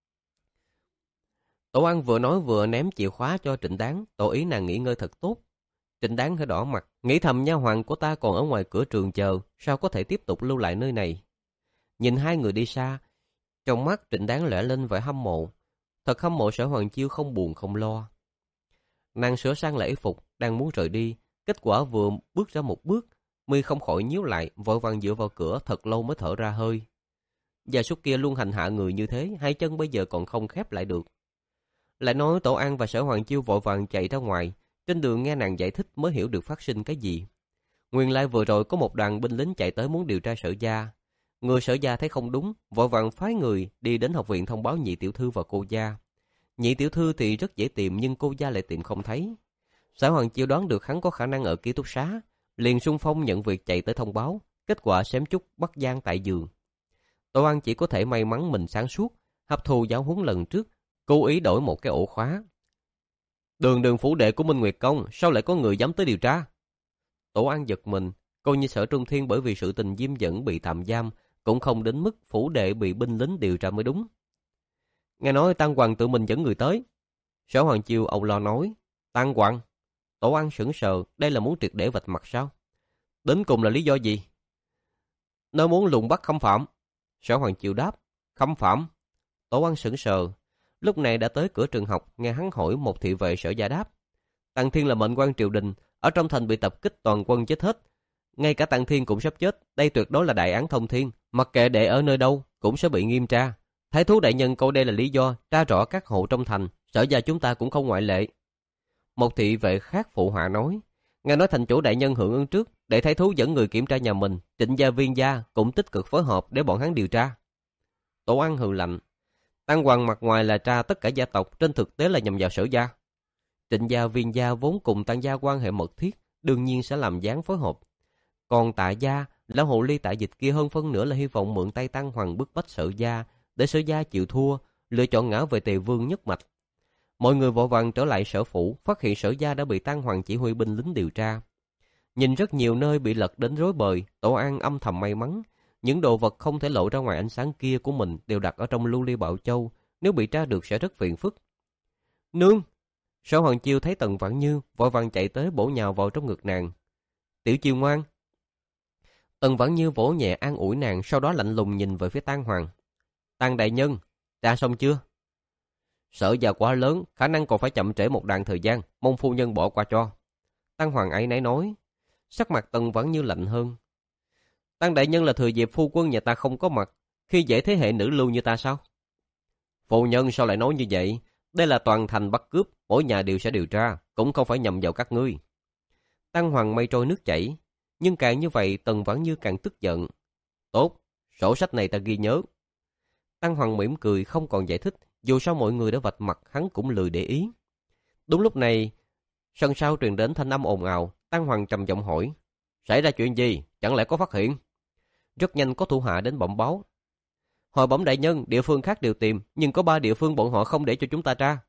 Tổ ăn vừa nói vừa ném chìa khóa cho Trịnh Đáng, tỏ ý nàng nghỉ ngơi thật tốt. Trịnh Đáng hơi đỏ mặt, nghĩ thầm nha hoàn của ta còn ở ngoài cửa trường chờ, sao có thể tiếp tục lưu lại nơi này. Nhìn hai người đi xa, trong mắt Trịnh Đáng lóe lên vẻ hâm mộ. Thật hâm mộ Sở Hoàng Chiêu không buồn không lo. Nàng sửa sang lại y phục, đang muốn rời đi, kết quả vừa bước ra một bước, mi không khỏi nhíu lại, vội vàng dựa vào cửa thật lâu mới thở ra hơi. Gia súc kia luôn hành hạ người như thế, hai chân bây giờ còn không khép lại được. Lại nói Tổ An và Sở Hoàng Chiêu vội vàng chạy ra ngoài, trên đường nghe nàng giải thích mới hiểu được phát sinh cái gì. Nguyên lai vừa rồi có một đoàn binh lính chạy tới muốn điều tra Sở gia. Người Sở gia thấy không đúng, vội vàng phái người đi đến học viện thông báo nhị tiểu thư và cô gia. Nhị tiểu thư thì rất dễ tìm nhưng cô gia lại tìm không thấy. Sở Hoàng Chiêu đoán được hắn có khả năng ở ký túc xá, liền xung phong nhận việc chạy tới thông báo, kết quả xém chút bắt giam tại giường. Tổ An chỉ có thể may mắn mình sáng suốt, hấp thù giáo huấn lần trước, cố ý đổi một cái ổ khóa. Đường đường phủ đệ của Minh Nguyệt Công, sao lại có người dám tới điều tra? Tổ An giật mình, coi như Sở Trung Thiên bởi vì sự tình Diêm Dẫn bị tạm giam, cũng không đến mức phủ đệ bị binh lính điều tra mới đúng. Nghe nói Tăng Hoàng tự mình dẫn người tới. Sở Hoàng Chiêu âu lo nói, Tăng Hoàng. Tổ An sững sờ, đây là muốn triệt để vạch mặt sao? Đến cùng là lý do gì? Nó muốn lùng bắt Khâm Phạm. Sở Hoàng Chiêu đáp, Khâm Phạm. Tổ An sững sờ, lúc này đã tới cửa trường học, nghe hắn hỏi một thị vệ Sở gia đáp. Tăng Thiên là mệnh quan triều đình, ở trong thành bị tập kích toàn quân chết hết. Ngay cả Tăng Thiên cũng sắp chết, đây tuyệt đối là đại án thông thiên, mặc kệ để ở nơi đâu cũng sẽ bị nghiêm tra. Thái thú đại nhân câu đây là lý do, tra rõ các hộ trong thành, Sở gia chúng ta cũng không ngoại lệ. Một thị vệ khác phụ họa nói, nghe nói thành chủ đại nhân hưởng ứng trước, để thái thú dẫn người kiểm tra nhà mình, Trịnh gia Viên gia cũng tích cực phối hợp để bọn hắn điều tra. Tổ An hừ lạnh, Tăng Hoàng mặt ngoài là tra tất cả gia tộc, trên thực tế là nhằm vào Sở gia. Trịnh gia Viên gia vốn cùng Tăng gia quan hệ mật thiết, đương nhiên sẽ làm dáng phối hợp. Còn Tạ gia, lão hồ ly Tạ Dịch kia hơn phân nửa là hy vọng mượn tay Tăng Hoàng bức bách Sở gia, để Sở gia chịu thua, lựa chọn ngã về Tề Vương nhất mạch. Mọi người vội vàng trở lại sở phủ, phát hiện Sở gia đã bị Tăng Hoàng chỉ huy binh lính điều tra. Nhìn rất nhiều nơi bị lật đến rối bời, Tổ An âm thầm may mắn, những đồ vật không thể lộ ra ngoài ánh sáng kia của mình đều đặt ở trong lưu ly Bảo Châu, nếu bị tra được sẽ rất phiền phức. Nương! Sở Hoàng Chiêu thấy Tần Vãn Như vội vàng chạy tới bổ nhào vào trong ngực nàng. Tiểu Chiêu ngoan! Tần Vãn Như vỗ nhẹ an ủi nàng, sau đó lạnh lùng nhìn về phía Tăng Hoàng. Tăng đại nhân, tra xong chưa? Sở gia quá lớn, khả năng còn phải chậm trễ một đoạn thời gian, mong phu nhân bỏ qua cho. Tăng Hoàng ấy nấy nói, sắc mặt Tần Vãn Như lạnh hơn. Tăng đại nhân là thừa dịp phu quân nhà ta không có mặt, khi dễ thế hệ nữ lưu như ta sao? Phu nhân sao lại nói như vậy? Đây là toàn thành bắt cướp, mỗi nhà đều sẽ điều tra, cũng không phải nhầm vào các ngươi. Tăng Hoàng mây trôi nước chảy, nhưng càng như vậy Tần Vãn Như càng tức giận. Tốt, sổ sách này ta ghi nhớ. Tăng Hoàng mỉm cười không còn giải thích, dù sao mọi người đã vạch mặt hắn cũng lười để ý. Đúng lúc này, sân sau truyền đến thanh âm ồn ào, Tăng Hoàng trầm giọng hỏi, xảy ra chuyện gì, chẳng lẽ có phát hiện? Rất nhanh có thủ hạ đến bẩm báo. Hồi bẩm đại nhân, địa phương khác đều tìm, nhưng có ba địa phương bọn họ không để cho chúng ta tra.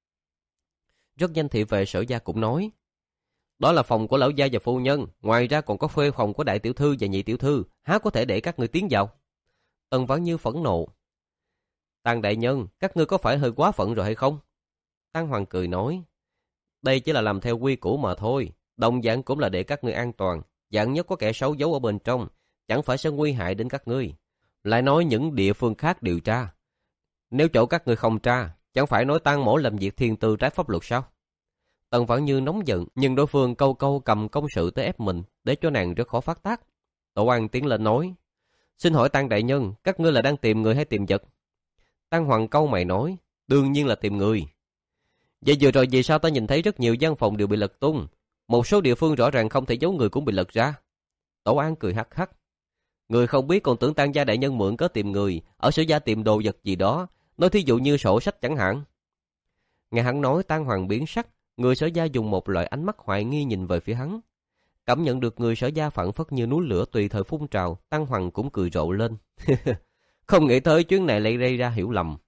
Rất nhanh thị vệ Sở gia cũng nói, đó là phòng của lão gia và phu nhân, ngoài ra còn có khuê phòng của đại tiểu thư và nhị tiểu thư, há có thể để các ngươi tiến vào? Tần Vãn Như phẫn nộ. Tăng đại nhân, các ngươi có phải hơi quá phận rồi hay không? Tăng Hoàng cười nói, đây chỉ là làm theo quy củ mà thôi, đồng dạng cũng là để các ngươi an toàn, dạng nhất có kẻ xấu giấu ở bên trong, chẳng phải sẽ nguy hại đến các ngươi. Lại nói những địa phương khác điều tra, nếu chỗ các ngươi không tra, chẳng phải nói Tăng mỗ làm việc thiên tư trái pháp luật sao? Tần Vãn Như nóng giận, nhưng đối phương câu câu cầm công sự tới ép mình, để cho nàng rất khó phát tác. Tổ An tiến lên nói, xin hỏi Tăng đại nhân, các ngươi là đang tìm người hay tìm vật? Tăng Hoàng câu mày nói, đương nhiên là tìm người. Vậy vừa rồi vì sao ta nhìn thấy rất nhiều gian phòng đều bị lật tung, một số địa phương rõ ràng không thể giấu người cũng bị lật ra? Tổ An cười hắc hắc, người không biết còn tưởng Tăng gia đại nhân mượn có tìm người, ở Sở gia tìm đồ vật gì đó, nói thí dụ như sổ sách chẳng hạn. Nghe hắn nói, Tăng Hoàng biến sắc, người Sở gia dùng một loại ánh mắt hoài nghi nhìn về phía hắn. Cảm nhận được người Sở Gia phảng phất như núi lửa tùy thời phun trào, Tăng Hoàng cũng cười rộ lên. Không nghĩ tới chuyến này lại gây ra hiểu lầm.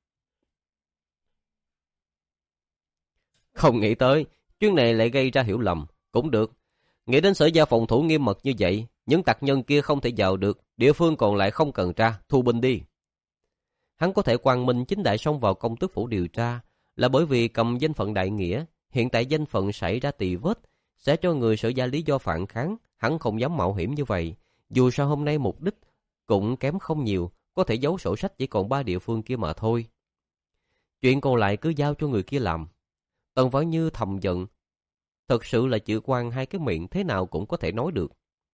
Không nghĩ tới, chuyến này lại gây ra hiểu lầm. Cũng được. Nghĩ đến Sở Gia phòng thủ nghiêm mật như vậy, những tặc nhân kia không thể vào được, địa phương còn lại không cần tra, thu binh đi. Hắn có thể quang minh chính đại xông vào công tước phủ điều tra, là bởi vì cầm danh phận đại nghĩa, hiện tại danh phận xảy ra tỳ vết, sẽ cho người Sở Gia lý do phản kháng, hắn không dám mạo hiểm như vậy. Dù sao hôm nay mục đích cũng kém không nhiều, có thể giấu sổ sách chỉ còn ba địa phương kia mà thôi. Chuyện còn lại cứ giao cho người kia làm. Tần Vãn Như thầm giận, thật sự là chữ quan hai cái miệng thế nào cũng có thể nói được.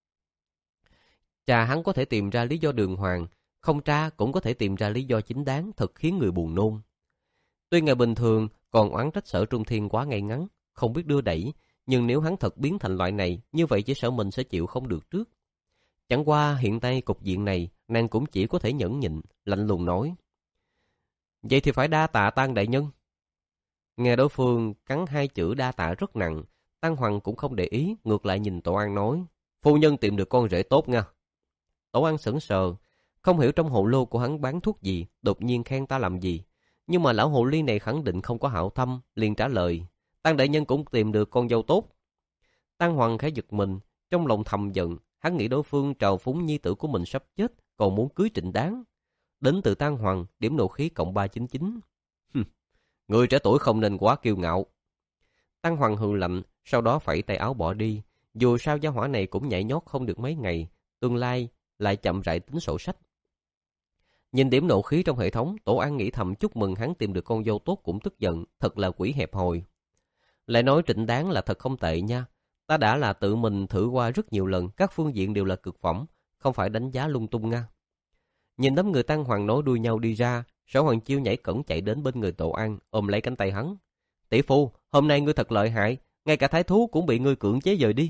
Trà hắn có thể tìm ra lý do đường hoàng, không tra cũng có thể tìm ra lý do chính đáng, thật khiến người buồn nôn. Tuy ngày bình thường còn oán trách Sở Trung Thiên quá ngay ngắn, không biết đưa đẩy, nhưng nếu hắn thật biến thành loại này, như vậy chỉ sợ mình sẽ chịu không được trước. Chẳng qua hiện tại cục diện này, nàng cũng chỉ có thể nhẫn nhịn, lạnh lùng nói. Vậy thì phải đa tạ Tăng đại nhân. Nghe đối phương cắn hai chữ đa tạ rất nặng, Tăng Hoàng cũng không để ý, ngược lại nhìn Tổ An nói. Phu nhân tìm được con rể tốt nha. Tổ An sững sờ, không hiểu trong hồ lô của hắn bán thuốc gì, đột nhiên khen ta làm gì. Nhưng mà lão hồ ly này khẳng định không có hảo tâm, liền trả lời. Tăng đại nhân cũng tìm được con dâu tốt. Tăng Hoàng khẽ giật mình, trong lòng thầm giận, hắn nghĩ đối phương trào phúng nhi tử của mình sắp chết, còn muốn cưới Trịnh Đáng. Đến từ Tăng Hoàng, điểm nộ khí cộng ba chín chín. Người trẻ tuổi không nên quá kiêu ngạo. Tăng Hoàng hừ lạnh, sau đó phẩy tay áo bỏ đi. Dù sao gia hỏa này cũng nhảy nhót không được mấy ngày, tương lai lại chậm rãi tính sổ sách. Nhìn điểm nộ khí trong hệ thống, Tổ An nghĩ thầm chúc mừng hắn tìm được con dâu tốt cũng tức giận, thật là quỷ hẹp hòi. Lại nói Trịnh Đáng là thật không tệ nha. Ta đã là tự mình thử qua rất nhiều lần, các phương diện đều là cực phẩm, không phải đánh giá lung tung nha. Nhìn đám người Tăng Hoàng nối đuôi nhau đi ra, Sở Hoàng Chiêu nhảy cẫng chạy đến bên người Tổ An, ôm lấy cánh tay hắn. Tỷ phu, hôm nay ngươi thật lợi hại, ngay cả thái thú cũng bị ngươi cưỡng chế dời đi.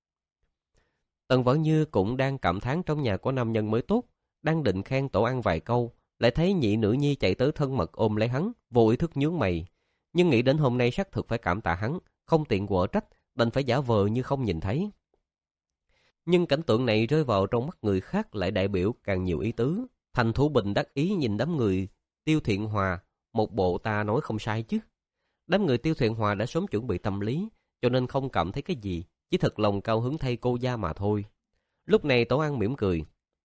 Tần Vãn Như cũng đang cảm thán trong nhà có nam nhân mới tốt, đang định khen Tổ An vài câu, lại thấy nhị nữ nhi chạy tới thân mật ôm lấy hắn, vô ý thức nhướng mày. Nhưng nghĩ đến hôm nay xác thực phải cảm tạ hắn, không tiện quở trách, đành phải giả vờ như không nhìn thấy. Nhưng cảnh tượng này rơi vào trong mắt người khác lại đại biểu càng nhiều ý tứ. Thành Thủ Bình đắc ý nhìn đám người Tiêu Thiện Hòa, một bộ ta nói không sai chứ. Đám người Tiêu Thiện Hòa đã sớm chuẩn bị tâm lý, cho nên không cảm thấy cái gì, chỉ thật lòng cao hứng thay cô gia mà thôi. Lúc này Tổ An mỉm cười.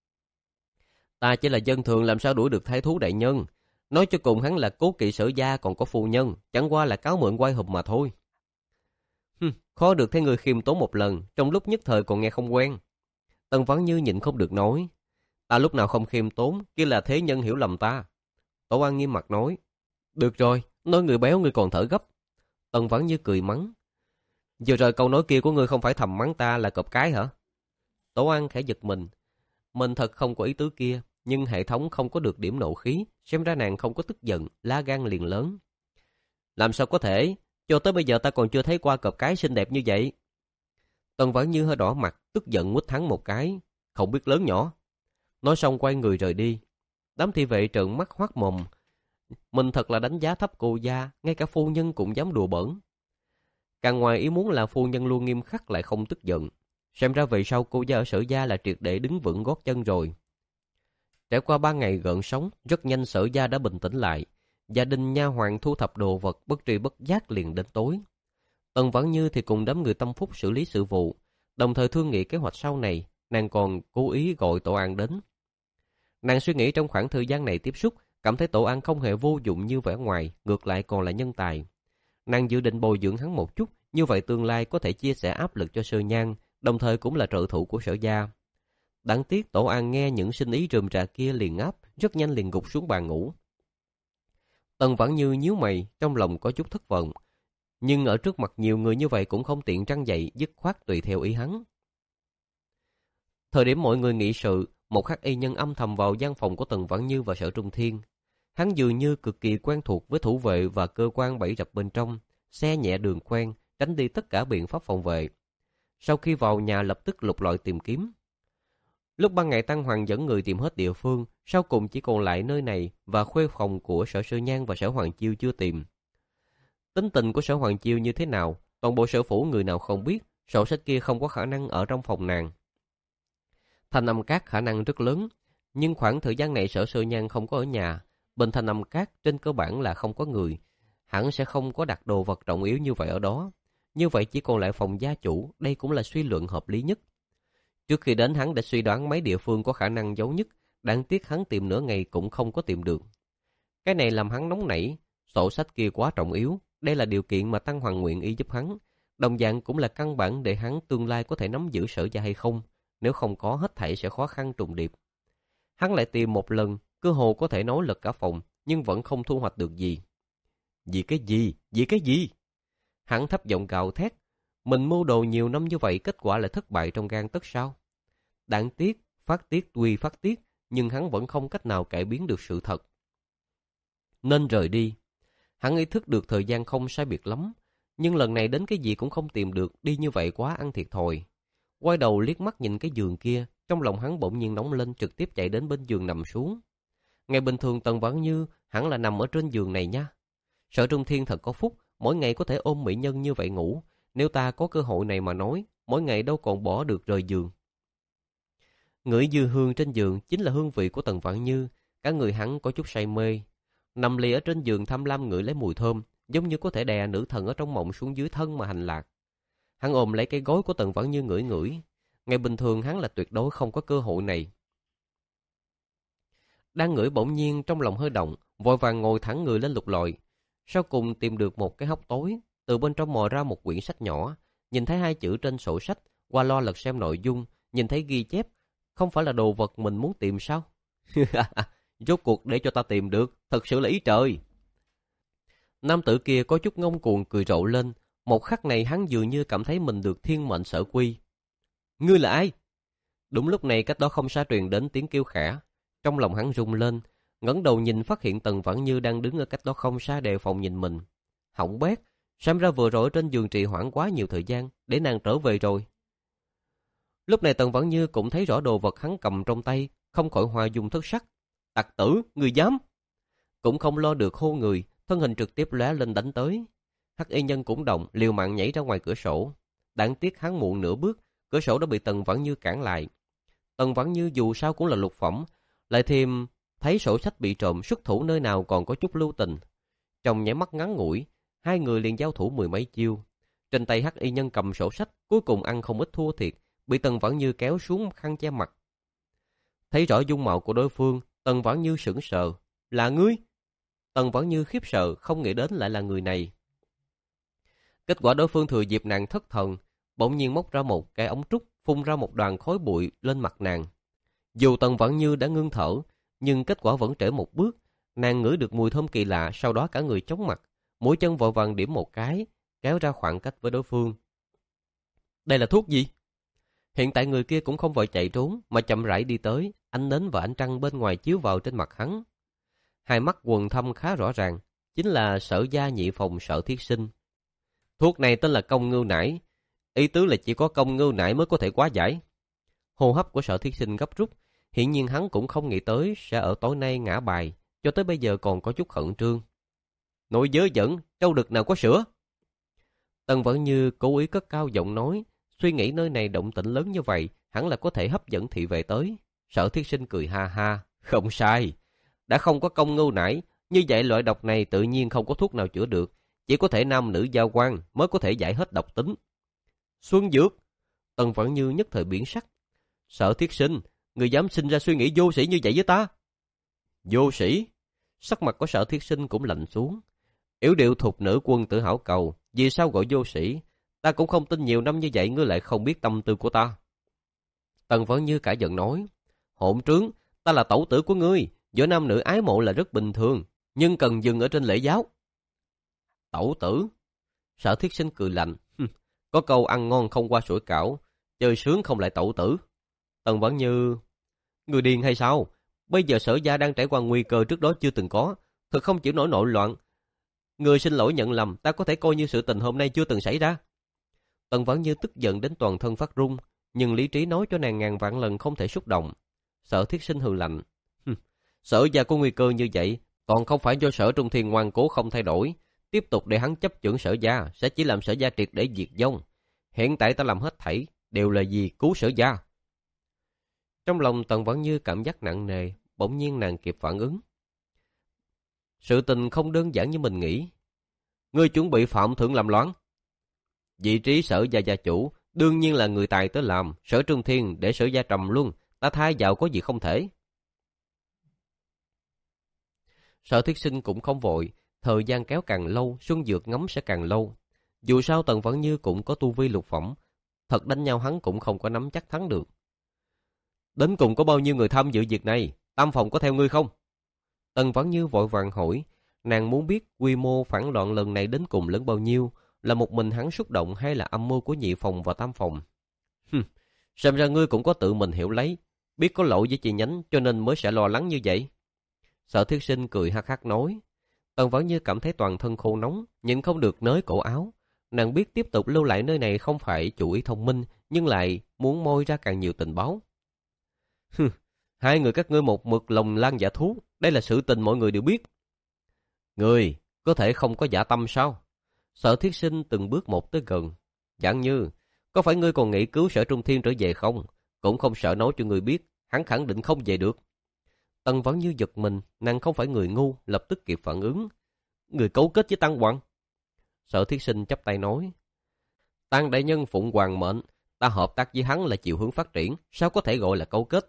Ta chỉ là dân thường làm sao đuổi được thái thú đại nhân. Nói cho cùng hắn là cố kỵ Sở gia còn có phu nhân, chẳng qua là cáo mượn quay hùm mà thôi. Hừm, khó được thấy người khiêm tốn một lần, trong lúc nhất thời còn nghe không quen. Tần Vãn Như nhịn không được nói. Ta lúc nào không khiêm tốn, kia là thế nhân hiểu lầm ta. Tổ An nghiêm mặt nói. Được rồi, nói người béo ngươi còn thở gấp. Tần Vãn Như cười mắng. Vừa rồi câu nói kia của ngươi không phải thầm mắng ta là cọp cái hả? Tổ An khẽ giật mình. Mình thật không có ý tứ kia, nhưng hệ thống không có được điểm nộ khí, xem ra nàng không có tức giận, lá gan liền lớn. Làm sao có thể, cho tới bây giờ ta còn chưa thấy qua cọp cái xinh đẹp như vậy. Tần Vãn Như hơi đỏ mặt, tức giận quýt thắng một cái, không biết lớn nhỏ. Nói xong quay người rời đi. Đám thị vệ trợn mắt hoắt mồm. Mình thật là đánh giá thấp cô gia, ngay cả phu nhân cũng dám đùa bỡn. Càng ngoài ý muốn là phu nhân luôn nghiêm khắc lại không tức giận. Xem ra về sau cô gia ở Sở gia là triệt để đứng vững gót chân rồi. Trải qua ba ngày gợn sóng, rất nhanh Sở gia đã bình tĩnh lại. Gia đình nha hoàn thu thập đồ vật bất tri bất giác liền đến tối. Tần Vãn Như thì cùng đám người tâm phúc xử lý sự vụ, đồng thời thương nghị kế hoạch sau này. Nàng còn cố ý gọi Tổ An đến. Nàng suy nghĩ trong khoảng thời gian này tiếp xúc, cảm thấy Tổ An không hề vô dụng như vẻ ngoài, ngược lại còn là nhân tài. Nàng dự định bồi dưỡng hắn một chút, như vậy tương lai có thể chia sẻ áp lực cho Sơ Nhan, đồng thời cũng là trợ thủ của Sở gia. Đáng tiếc Tổ An nghe những sinh ý rườm rà kia liền ngáp, rất nhanh liền gục xuống bàn ngủ. Tần Vãn Như nhíu mày, trong lòng có chút thất vọng, nhưng ở trước mặt nhiều người như vậy cũng không tiện trăng dậy, dứt khoát tùy theo ý hắn. Thời điểm mọi người nghị sự, một hắc y nhân âm thầm vào gian phòng của Tần Vãn Như và Sở Trung Thiên. Hắn dường như cực kỳ quen thuộc với thủ vệ và cơ quan bẫy rập bên trong, xe nhẹ đường quen, tránh đi tất cả biện pháp phòng vệ. Sau khi vào nhà lập tức lục lọi tìm kiếm. Lúc ban ngày Tăng Hoàng dẫn người tìm hết địa phương, sau cùng chỉ còn lại nơi này và khuê phòng của Sở Sơ Nhan và Sở Hoàng Chiêu chưa tìm. Tính tình của Sở Hoàng Chiêu như thế nào, toàn bộ sở phủ người nào không biết, Sổ sách kia không có khả năng ở trong phòng nàng. Thanh Âm Các khả năng rất lớn, nhưng khoảng thời gian này Sở Sư Nhan không có ở nhà. Bên Thanh Âm Các trên cơ bản là không có người, hẳn sẽ không có đặt đồ vật trọng yếu như vậy ở đó. Như vậy chỉ còn lại phòng gia chủ, đây cũng là suy luận hợp lý nhất. Trước khi đến hắn đã suy đoán mấy địa phương có khả năng giấu nhất, đáng tiếc hắn tìm nửa ngày cũng không có tìm được. Cái này làm hắn nóng nảy, sổ sách kia quá trọng yếu, đây là điều kiện mà Tăng Hoàng nguyện ý giúp hắn, đồng dạng cũng là căn bản để hắn tương lai có thể nắm giữ Sở gia hay không, nếu không có hết thảy sẽ khó khăn trùng điệp. Hắn lại tìm một lần, cơ hồ có thể nói lật cả phòng, nhưng vẫn không thu hoạch được gì. Vì cái gì? Vì cái gì? Hắn thấp giọng gào thét, mình mưu đồ nhiều năm như vậy kết quả lại thất bại trong gang tấc sao? Đáng tiếc, phát tiết tuy phát tiết, nhưng hắn vẫn không cách nào cải biến được sự thật. Nên rời đi. Hắn ý thức được thời gian không sai biệt lắm, nhưng lần này đến cái gì cũng không tìm được, đi như vậy quá ăn thiệt thòi. Quay đầu liếc mắt nhìn cái giường kia, trong lòng hắn bỗng nhiên nóng lên, trực tiếp chạy đến bên giường nằm xuống. Ngày bình thường Tần Vãn Như hẳn là nằm ở trên giường này nha. Sở Trung Thiên thật có phúc, mỗi ngày có thể ôm mỹ nhân như vậy ngủ. Nếu ta có cơ hội này mà nói, mỗi ngày đâu còn bỏ được rời giường. Ngửi dư hương trên giường chính là hương vị của Tần Vãn Như, cả người hắn có chút say mê. Nằm lì ở trên giường tham lam ngửi lấy mùi thơm, giống như có thể đè nữ thần ở trong mộng xuống dưới thân mà hành lạc. Hắn ôm lấy cái gối của Tần Vãn Như ngửi ngửi. Ngày bình thường hắn là tuyệt đối không có cơ hội này. Đang ngửi bỗng nhiên trong lòng hơi động, vội vàng ngồi thẳng người lên lục lọi. Sau cùng tìm được một cái hốc tối, từ bên trong mò ra một quyển sách nhỏ, nhìn thấy hai chữ trên sổ sách, qua lo lật xem nội dung, nhìn thấy ghi chép, không phải là đồ vật mình muốn tìm sao? Rốt cuộc để cho ta tìm được, thật sự là ý trời. Nam tử kia có chút ngông cuồng cười rộ lên, một khắc này hắn dường như cảm thấy mình được thiên mệnh sở quy. Ngươi là ai? Đúng lúc này cách đó không xa truyền đến tiếng kêu khẽ, trong lòng hắn rung lên, ngẩng đầu nhìn phát hiện Tần Vãn Như đang đứng ở cách đó không xa đề phòng nhìn mình. Hỏng bét, xem ra vừa rồi ở trên giường trì hoãn quá nhiều thời gian, để nàng trở về rồi. Lúc này Tần Vãn Như cũng thấy rõ đồ vật hắn cầm trong tay, không khỏi hoa dung thất sắc. Tặc tử, người dám! Cũng không lo được hô người, thân hình trực tiếp lóe lên đánh tới. Hắc y nhân cũng động, liều mạng nhảy ra ngoài cửa sổ. Đáng tiếc hắn muộn nửa bước, cửa sổ đã bị Tần Vãn Như cản lại. Tần Vãn Như dù sao cũng là lục phẩm, lại thêm thấy sổ sách bị trộm, xuất thủ nơi nào còn có chút lưu tình. Trong nháy mắt ngắn ngủi, hai người liền giao thủ mười mấy chiêu. Trên tay Hắc y nhân cầm sổ sách, cuối cùng ăn không ít thua thiệt, bị Tần Vãn Như kéo xuống khăn che mặt. Thấy rõ dung mạo của đối phương, Tần Vãn Như sững sờ. Là ngươi? Tần Vãn Như khiếp sợ, không nghĩ đến lại là người này. Kết quả đối phương thừa dịp nàng thất thần, bỗng nhiên móc ra một cái ống trúc, phun ra một đoàn khói bụi lên mặt nàng. Dù Tần Vãn Như đã ngưng thở, nhưng kết quả vẫn trễ một bước. Nàng ngửi được mùi thơm kỳ lạ, sau đó cả người chóng mặt, mũi chân vội vàng điểm một cái, kéo ra khoảng cách với đối phương. Đây là thuốc gì? Hiện tại người kia cũng không vội chạy trốn, mà chậm rãi đi tới, ánh nến và ánh trăng bên ngoài chiếu vào trên mặt hắn. Hai mắt quầng thâm khá rõ ràng, chính là Sở gia nhị phòng Sở Thiết Sinh. Thuốc này tên là công ngưu nải, ý tứ là chỉ có công ngưu nải mới có thể hóa giải. Hô hấp của Sở Thiết Sinh gấp rút, hiển nhiên hắn cũng không nghĩ tới sẽ ở tối nay ngã bài, cho tới bây giờ còn có chút khẩn trương. Nội giới dẫn, trâu đực nào có sữa? Tần Vãn Như cố ý cất cao giọng nói, suy nghĩ nơi này động tĩnh lớn như vậy, hẳn là có thể hấp dẫn thị vệ tới. Sở Thiết Sinh cười ha ha, không sai. Đã không có công ngưu nải, như vậy loại độc này tự nhiên không có thuốc nào chữa được, chỉ có thể nam nữ giao quan mới có thể giải hết độc tính. Xuân dược. Tần Vãn Như nhất thời biến sắc. Sở Thiết Sinh, người dám sinh ra suy nghĩ vô sĩ như vậy với ta? Vô sĩ? Sắc mặt của Sở Thiết Sinh cũng lạnh xuống. Yểu điệu thục nữ quân tử hảo cầu, vì sao gọi vô sĩ? Ta cũng không tin nhiều năm như vậy ngươi lại không biết tâm tư của ta. Tần Vãn Như cả giận nói, hỗn trướng, ta là tẩu tử của ngươi, giữa nam nữ ái mộ là rất bình thường, nhưng cần dừng ở trên lễ giáo. Tẩu tử? Sở Thiết Sinh cười lạnh, có câu ăn ngon không qua sủi cảo, chơi sướng không lại tẩu tử. Tần Vãn Như, người điên hay sao? Bây giờ Sở gia đang trải qua nguy cơ trước đó chưa từng có, thật không chịu nổi nội loạn. Người xin lỗi nhận lầm, ta có thể coi như sự tình hôm nay chưa từng xảy ra. Tần Vãn Như tức giận đến toàn thân phát run, nhưng lý trí nói cho nàng ngàn vạn lần không thể xúc động. Sở Thiết Sinh hừ lạnh, Sở gia có nguy cơ như vậy, còn không phải do Sở Trung Thiên ngoan cố không thay đổi, tiếp tục để hắn chấp chưởng Sở gia sẽ chỉ làm Sở gia triệt để diệt vong. Hiện tại ta làm hết thảy, đều là vì cứu Sở gia. Trong lòng Tần Vãn Như cảm giác nặng nề, bỗng nhiên nàng kịp phản ứng. Sự tình không đơn giản như mình nghĩ. Ngươi chuẩn bị phạm thượng làm loạn. Vị trí Sở gia gia chủ, đương nhiên là người tài tới làm, Sở Trung Thiên để Sở gia trầm luôn, ta thay vào có gì không thể. Sở Thiết Sinh cũng không vội, thời gian kéo càng lâu, Xuân Dược ngắm sẽ càng lâu. Dù sao Tần Vãn Như cũng có tu vi lục phẩm, thật đánh nhau hắn cũng không có nắm chắc thắng được. Đến cùng có bao nhiêu người tham dự việc này, Tam phòng có theo ngươi không? Tần Vãn Như vội vàng hỏi, nàng muốn biết quy mô phản loạn lần này đến cùng lớn bao nhiêu, là một mình hắn xúc động hay là âm mưu của nhị phòng và tam phòng. Hừm, xem ra ngươi cũng có tự mình hiểu lấy, biết có lỗi với chị Nhánh cho nên mới sẽ lo lắng như vậy. Sở Thiết Sinh cười hắc hắc nói. Tần Vãn Như cảm thấy toàn thân khô nóng, nhịn không được nới cổ áo. Nàng biết tiếp tục lưu lại nơi này không phải chủ ý thông minh, nhưng lại muốn moi ra càng nhiều tình báo. Hừ, hai người các ngươi một mực lòng lan dạ thú, đây là sự tình mọi người đều biết. Người có thể không có dạ tâm sao? Sở Thiết Sinh từng bước một tới gần. Dạng Như, có phải ngươi còn nghĩ cứu Sở Trung Thiên trở về không? Cũng không sợ nói cho ngươi biết, hắn khẳng định không về được. Tần Vãn Như giật mình, nàng không phải người ngu, lập tức kịp phản ứng. Người cấu kết với Tăng Hoàng. Sở Thiết Sinh chắp tay nói. Tăng đại nhân phụng hoàng mệnh, ta hợp tác với hắn là chiều hướng phát triển, sao có thể gọi là cấu kết?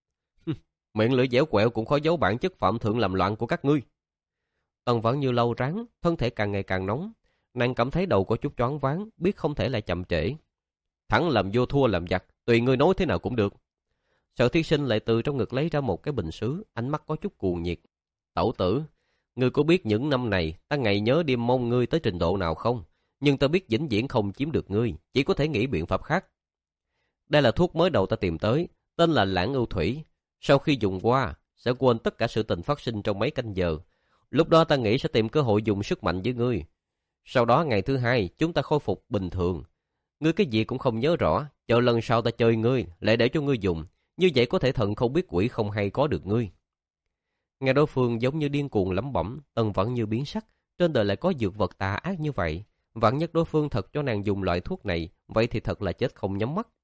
Miệng lưỡi dẻo quẹo cũng khó giấu bản chất phạm thượng làm loạn của các ngươi. Tần Vãn Như lâu ráng, thân thể càng ngày càng nóng. Nàng cảm thấy đầu có chút choáng váng, biết không thể lại chậm trễ. Thẳng làm vô thua làm giặc, tùy ngươi nói thế nào cũng được. Sở Thiết Sinh lại từ trong ngực lấy ra một cái bình sứ, ánh mắt có chút cuồng nhiệt. Tẩu tử, ngươi có biết những năm này ta ngày nhớ đêm mong ngươi tới trình độ nào không? Nhưng ta biết vĩnh viễn không chiếm được ngươi, chỉ có thể nghĩ biện pháp khác. Đây là thuốc mới đầu ta tìm tới, tên là Lãng Ưu Thủy. Sau khi dùng qua, sẽ quên tất cả sự tình phát sinh trong mấy canh giờ. Lúc đó ta nghĩ sẽ tìm cơ hội dùng sức mạnh với ngươi. Sau đó ngày thứ hai, chúng ta khôi phục bình thường. Ngươi cái gì cũng không nhớ rõ, chờ lần sau ta chơi ngươi, lại để cho ngươi dùng. Như vậy có thể thần không biết quỷ không hay có được ngươi. Nghe đối phương giống như điên cuồng lẩm bẩm, Tần Vãn Như biến sắc. Trên đời lại có dược vật tà ác như vậy. Vạn nhất đối phương thật cho nàng dùng loại thuốc này, vậy thì thật là chết không nhắm mắt.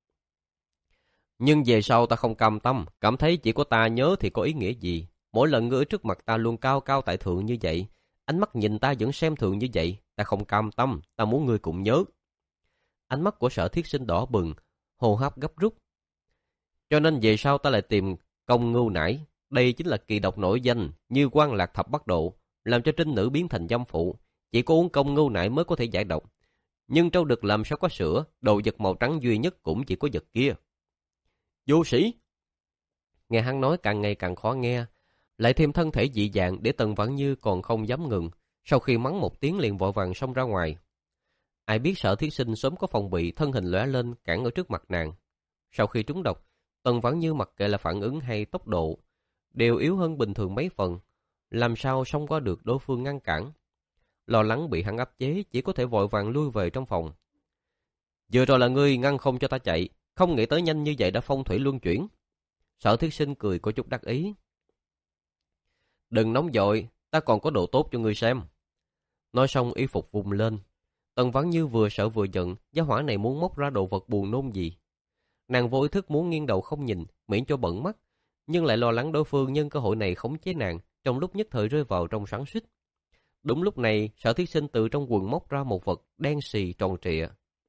Nhưng về sau ta không cam tâm, cảm thấy chỉ có ta nhớ thì có ý nghĩa gì. Mỗi lần ngươi ở trước mặt ta luôn cao cao tại thượng như vậy, ánh mắt nhìn ta vẫn xem thường như vậy, ta không cam tâm, ta muốn ngươi cũng nhớ. Ánh mắt của Sở Thiết Sinh đỏ bừng, hô hấp gấp rút. Cho nên về sau ta lại tìm Công Ngưu Nải, đây chính là kỳ độc nổi danh như Quan Lạc Thập Bắt Độ, làm cho trinh nữ biến thành dâm phụ, chỉ có uống Công Ngưu Nải mới có thể giải độc. Nhưng trâu đực làm sao có sữa, đồ vật màu trắng duy nhất cũng chỉ có vật kia. Vô sĩ! Nghe hắn nói càng ngày càng khó nghe, lại thêm thân thể dị dạng để Tần Vãn Như còn không dám ngừng, sau khi mắng một tiếng liền vội vàng xông ra ngoài. Ai biết Sở Thiết Sinh sớm có phòng bị, thân hình lóe lên cản ở trước mặt nàng. Sau khi trúng độc, Tần Vãn Như mặc kệ là phản ứng hay tốc độ, đều yếu hơn bình thường mấy phần, làm sao xông qua được đối phương ngăn cản. Lo lắng bị hắn áp chế, chỉ có thể vội vàng lui về trong phòng. Vừa rồi là ngươi ngăn không cho ta chạy, không nghĩ tới nhanh như vậy đã phong thủy luân chuyển. Sở Thiết Sinh cười có chút đắc ý. Đừng nóng vội, ta còn có đồ tốt cho ngươi xem. Nói xong y phục vùng lên. Tần Vãn Như vừa sợ vừa giận, gia hỏa này muốn móc ra đồ vật buồn nôn gì. Nàng vô ý thức muốn nghiêng đầu không nhìn, miễn cho bận mắt, nhưng lại lo lắng đối phương nhân cơ hội này khống chế nàng, trong lúc nhất thời rơi vào trong xoắn xuýt. Đúng lúc này, Sở Thiết Sinh từ trong quần móc ra một vật đen xì tròn trịa.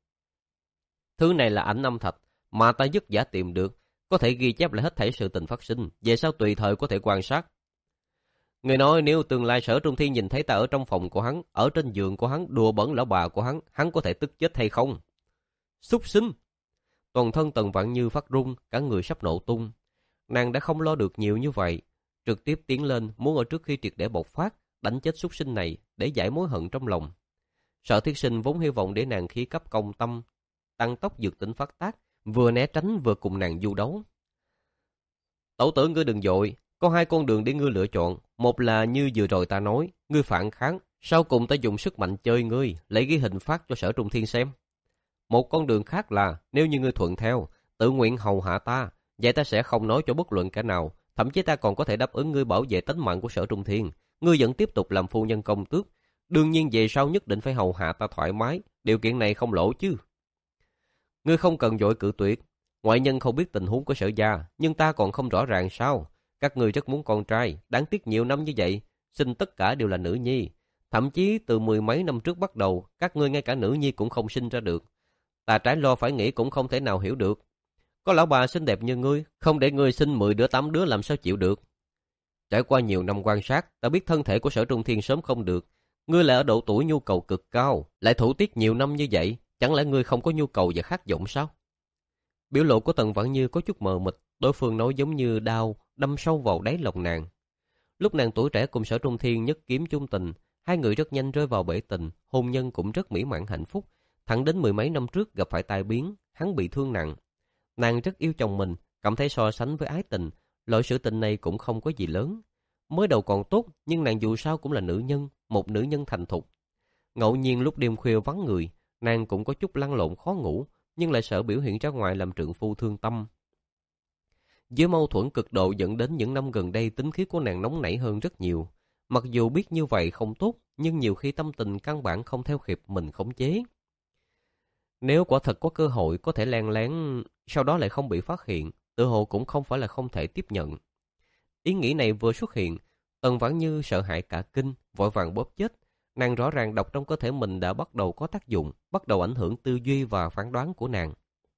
Thứ này là ảnh âm thạch mà ta dứt giả tìm được, có thể ghi chép lại hết thảy sự tình phát sinh, về sau tùy thời có thể quan sát. Người nói nếu tương lai Sở Trung Thiên nhìn thấy ta ở trong phòng của hắn, ở trên giường của hắn, đùa bẩn lão bà của hắn, hắn có thể tức chết hay không? Súc sinh! Toàn thân Tần Vãn Như phát run, cả người sắp nổ tung. Nàng đã không lo được nhiều như vậy, trực tiếp tiến lên muốn ở trước khi triệt để bộc phát, đánh chết súc sinh này để giải mối hận trong lòng. Sở Thiết Sinh vốn hy vọng để nàng khí cấp công tâm, tăng tốc dược tính phát tác, vừa né tránh vừa cùng nàng du đấu. Tẩu tử ngươi đừng vội, có hai con đường để ngươi lựa chọn, một là như vừa rồi ta nói, ngươi phản kháng, sau cùng ta dùng sức mạnh chơi ngươi, lấy ghi hình phát cho Sở Trung Thiên xem. Một con đường khác là nếu như ngươi thuận theo, tự nguyện hầu hạ ta, vậy ta sẽ không nói cho bất luận kẻ nào, thậm chí ta còn có thể đáp ứng ngươi bảo vệ tính mạng của Sở Trung Thiên, ngươi vẫn tiếp tục làm phu nhân công tước, đương nhiên về sau nhất định phải hầu hạ ta thoải mái, điều kiện này không lỗ chứ. Ngươi không cần vội cự tuyệt. Ngoại nhân không biết tình huống của Sở gia, nhưng ta còn không rõ ràng sao? Các ngươi rất muốn con trai, đáng tiếc nhiều năm như vậy, sinh tất cả đều là nữ nhi. Thậm chí từ mười mấy năm trước bắt đầu, các ngươi ngay cả nữ nhi cũng không sinh ra được. Ta trái lo phải nghĩ cũng không thể nào hiểu được. Có lão bà xinh đẹp như ngươi, không để ngươi sinh mười đứa tám đứa làm sao chịu được. Trải qua nhiều năm quan sát, ta biết thân thể của Sở Trung Thiên sớm không được. Ngươi lại ở độ tuổi nhu cầu cực cao, lại thủ tiết nhiều năm như vậy, chẳng lẽ ngươi không có nhu cầu và khát vọng sao? Biểu lộ của Tần Vãn Như có chút mờ mịt, đối phương nói giống như đao đâm sâu vào đáy lòng nàng. Lúc nàng tuổi trẻ cùng Sở Trung Thiên nhất kiếm chung tình, hai người rất nhanh rơi vào bể tình, hôn nhân cũng rất mỹ mãn hạnh phúc. Thẳng đến mười mấy năm trước gặp phải tai biến, hắn bị thương nặng. Nàng rất yêu chồng mình, cảm thấy so sánh với ái tình, loại sự tình này cũng không có gì lớn. Mới đầu còn tốt, nhưng nàng dù sao cũng là nữ nhân, một nữ nhân thành thục. Ngẫu nhiên lúc đêm khuya vắng người, nàng cũng có chút lăn lộn khó ngủ, nhưng lại sợ biểu hiện ra ngoài làm trượng phu thương tâm. Với mâu thuẫn cực độ dẫn đến những năm gần đây tính khí của nàng nóng nảy hơn rất nhiều. Mặc dù biết như vậy không tốt, nhưng nhiều khi tâm tình căn bản không theo kịp mình khống chế. Nếu quả thật có cơ hội có thể len lén, sau đó lại không bị phát hiện, tự hồ cũng không phải là không thể tiếp nhận. Ý nghĩ này vừa xuất hiện, Tần Vãn Như sợ hãi cả kinh, vội vàng bóp chết. Nàng rõ ràng độc trong cơ thể mình đã bắt đầu có tác dụng, bắt đầu ảnh hưởng tư duy và phán đoán của nàng.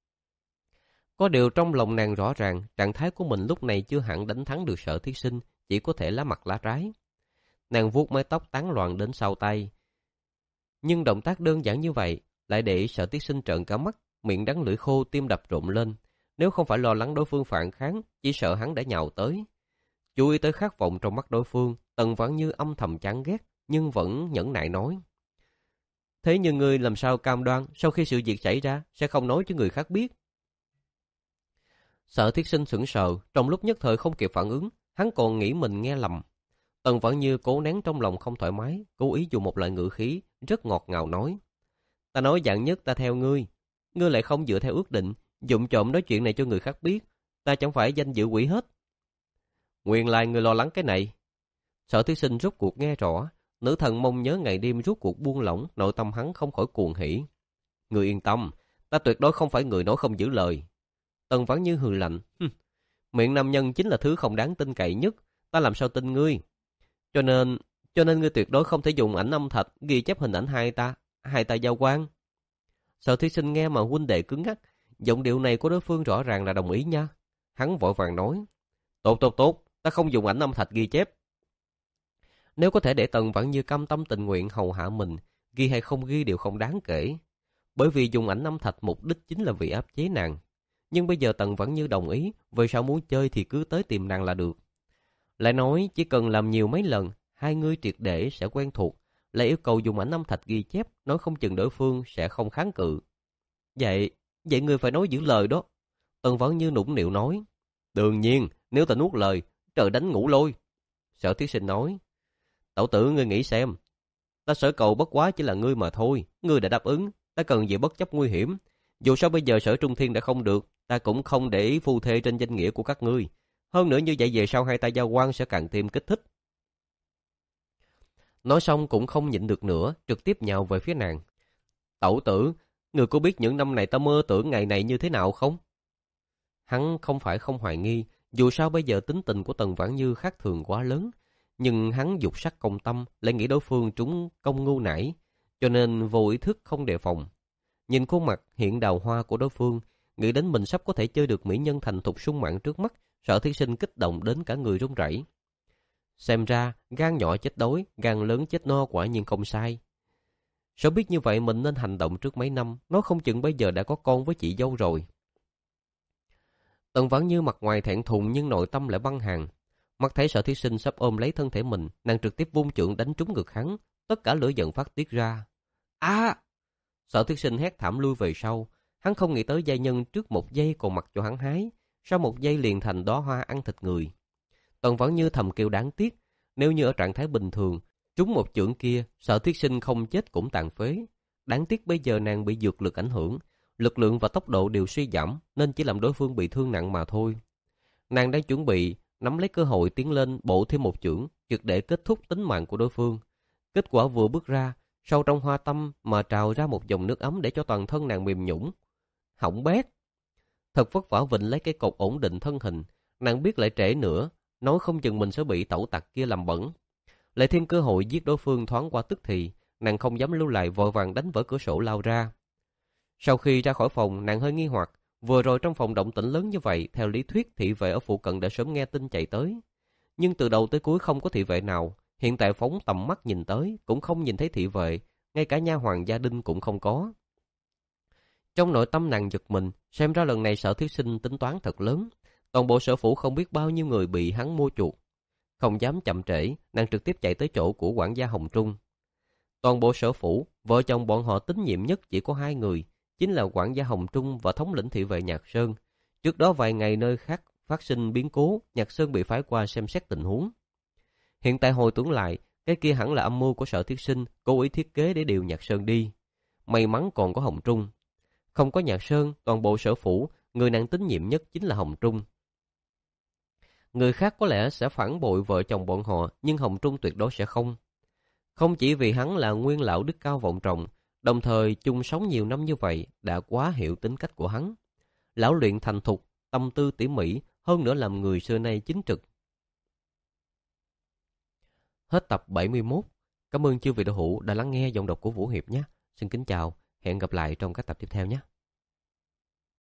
Có điều trong lòng nàng rõ ràng, trạng thái của mình lúc này chưa hẳn đánh thắng được Sở Thiết Sinh, chỉ có thể lá mặt lá trái. Nàng vuốt mái tóc tán loạn đến sau tay. Nhưng động tác đơn giản như vậy, lại để Sở Thiết Sinh trợn cả mắt, miệng đắng lưỡi khô, tim đập rộn lên. Nếu không phải lo lắng đối phương phản kháng, chỉ sợ hắn đã nhào tới. Chú ý tới khát vọng trong mắt đối phương, Tần Vãn Như âm thầm chán ghét, nhưng vẫn nhẫn nại nói. Thế nhưng ngươi làm sao cam đoan sau khi sự việc xảy ra sẽ không nói cho người khác biết? Sở Thiết Sinh sững sờ, trong lúc nhất thời không kịp phản ứng, hắn còn nghĩ mình nghe lầm. Tần Vãn Như cố nén trong lòng không thoải mái, cố ý dùng một loại ngữ khí rất ngọt ngào nói. Ta nói dạng nhất ta theo ngươi, ngươi lại không dựa theo ước định, dụng trộm nói chuyện này cho người khác biết, ta chẳng phải danh dự quỷ hết. Nguyên lai ngươi lo lắng cái này. Sở Thiết Sinh rốt cuộc nghe rõ, nữ thần mong nhớ ngày đêm rốt cuộc buông lỏng, nội tâm hắn không khỏi cuồng hỉ. Ngươi yên tâm, ta tuyệt đối không phải người nói không giữ lời. Tần Vãn Như hừ lạnh, miệng nam nhân chính là thứ không đáng tin cậy nhất, ta làm sao tin ngươi? Cho nên, cho nên ngươi tuyệt đối không thể dùng ảnh âm thạch ghi chép hình ảnh hai ta, hai ta giao quan. Sở Thiết Sinh nghe mà huynh đệ cứng ngắc, giọng điệu này của đối phương rõ ràng là đồng ý nha. Hắn vội vàng nói, tốt tốt tốt, ta không dùng ảnh âm thạch ghi chép. Nếu có thể để Tần Vãn Như cam tâm tình nguyện hầu hạ mình, ghi hay không ghi đều không đáng kể. Bởi vì dùng ảnh âm thạch mục đích chính là vì áp chế nàng. Nhưng bây giờ Tần Vãn Như đồng ý, vì sao muốn chơi thì cứ tới tìm nàng là được. Lại nói chỉ cần làm nhiều mấy lần, hai người triệt để sẽ quen thuộc. Lại yêu cầu dùng ảnh âm thạch ghi chép, nói không chừng đối phương sẽ không kháng cự. Vậy, vậy ngươi phải nói giữ lời đó. Tần Vãn Như nũng nịu nói. Đương nhiên, nếu ta nuốt lời, trời đánh ngủ lôi. Sở Thiết Sinh nói. Tẩu tử ngươi nghĩ xem, ta sở cầu bất quá chỉ là ngươi mà thôi, ngươi đã đáp ứng, ta cần gì bất chấp nguy hiểm. Dù sao bây giờ Sở Trung Thiên đã không được, ta cũng không để ý phu thê trên danh nghĩa của các ngươi. Hơn nữa như vậy về sau hai ta giao quan sẽ càng thêm kích thích. Nói xong cũng không nhịn được nữa, trực tiếp nhào về phía nàng. Tẩu tử, ngươi có biết những năm này ta mơ tưởng ngày này như thế nào không? Hắn không phải không hoài nghi, dù sao bây giờ tính tình của Tần Vãn Như khác thường quá lớn. Nhưng hắn dục sắc công tâm, lại nghĩ đối phương trúng công ngu nải, cho nên vô ý thức không đề phòng. Nhìn khuôn mặt hiện đào hoa của đối phương, nghĩ đến mình sắp có thể chơi được mỹ nhân thành thục sung mãn trước mắt, Sở Thiết Sinh kích động đến cả người run rẩy. Xem ra, gan nhỏ chết đói, gan lớn chết no quả nhiên không sai. Sớm biết như vậy mình nên hành động trước mấy năm, nói không chừng bây giờ đã có con với chị dâu rồi. Tần Vãn Như mặt ngoài thẹn thùng nhưng nội tâm lại băng hàng. Mắt thấy Sở Thiết Sinh sắp ôm lấy thân thể mình, nàng trực tiếp vung chưởng đánh trúng ngực hắn, tất cả lửa giận phát tiết ra. A! À! Sở Thiết Sinh hét thảm lui về sau, hắn không nghĩ tới giai nhân trước một giây còn mặc cho hắn hái, sau một giây liền thành đóa hoa ăn thịt người. Tần Vãn Như thầm kêu đáng tiếc, nếu như ở trạng thái bình thường, trúng một chưởng kia, Sở Thiết Sinh không chết cũng tàn phế. Đáng tiếc bây giờ nàng bị dược lực ảnh hưởng, lực lượng và tốc độ đều suy giảm, nên chỉ làm đối phương bị thương nặng mà thôi. Nàng đang chuẩn bị nắm lấy cơ hội tiến lên bổ thêm một chưởng, trực để kết thúc tính mạng của đối phương. Kết quả vừa bước ra, sâu trong hoa tâm mà trào ra một dòng nước ấm để cho toàn thân nàng mềm nhũn. hỏng bét. Thật vất vả vịnh lấy cái cột ổn định thân hình, nàng biết lại trễ nữa, nói không chừng mình sẽ bị tẩu tặc kia làm bẩn. Lại thêm cơ hội giết đối phương thoáng qua tức thì, nàng không dám lưu lại, vội vàng đánh vỡ cửa sổ lao ra. Sau khi ra khỏi phòng, nàng hơi nghi hoặc, vừa rồi trong phòng động tĩnh lớn như vậy, theo lý thuyết thị vệ ở phụ cận đã sớm nghe tin chạy tới. Nhưng từ đầu tới cuối không có thị vệ nào, hiện tại phóng tầm mắt nhìn tới, cũng không nhìn thấy thị vệ, ngay cả nha hoàn gia đình cũng không có. Trong nội tâm nàng giật mình, xem ra lần này Sở Thiết Sinh tính toán thật lớn, toàn bộ sở phủ không biết bao nhiêu người bị hắn mua chuộc. Không dám chậm trễ, nàng trực tiếp chạy tới chỗ của quản gia Hồng Trung. Toàn bộ sở phủ, vợ chồng bọn họ tín nhiệm nhất chỉ có hai người, chính là quản gia Hồng Trung và thống lĩnh thị vệ Nhạc Sơn. Trước đó vài ngày nơi khác phát sinh biến cố, Nhạc Sơn bị phái qua xem xét tình huống. Hiện tại hồi tưởng lại, cái kia hẳn là âm mưu của Sở Thiết Sinh, cố ý thiết kế để điều Nhạc Sơn đi. May mắn còn có Hồng Trung. Không có Nhạc Sơn, toàn bộ sở phủ, người nàng tín nhiệm nhất chính là Hồng Trung. Người khác có lẽ sẽ phản bội vợ chồng bọn họ, nhưng Hồng Trung tuyệt đối sẽ không. Không chỉ vì hắn là nguyên lão đức cao vọng trọng, đồng thời chung sống nhiều năm như vậy đã quá hiểu tính cách của hắn. Lão luyện thành thục, tâm tư tỉ mỉ, hơn nữa làm người xưa nay chính trực. Hết tập bảy mươi mốt. Cảm ơn chư vị đạo hữu đã lắng nghe giọng đọc của Vũ Hiệp nhé. Xin kính chào, hẹn gặp lại trong các tập tiếp theo nhé.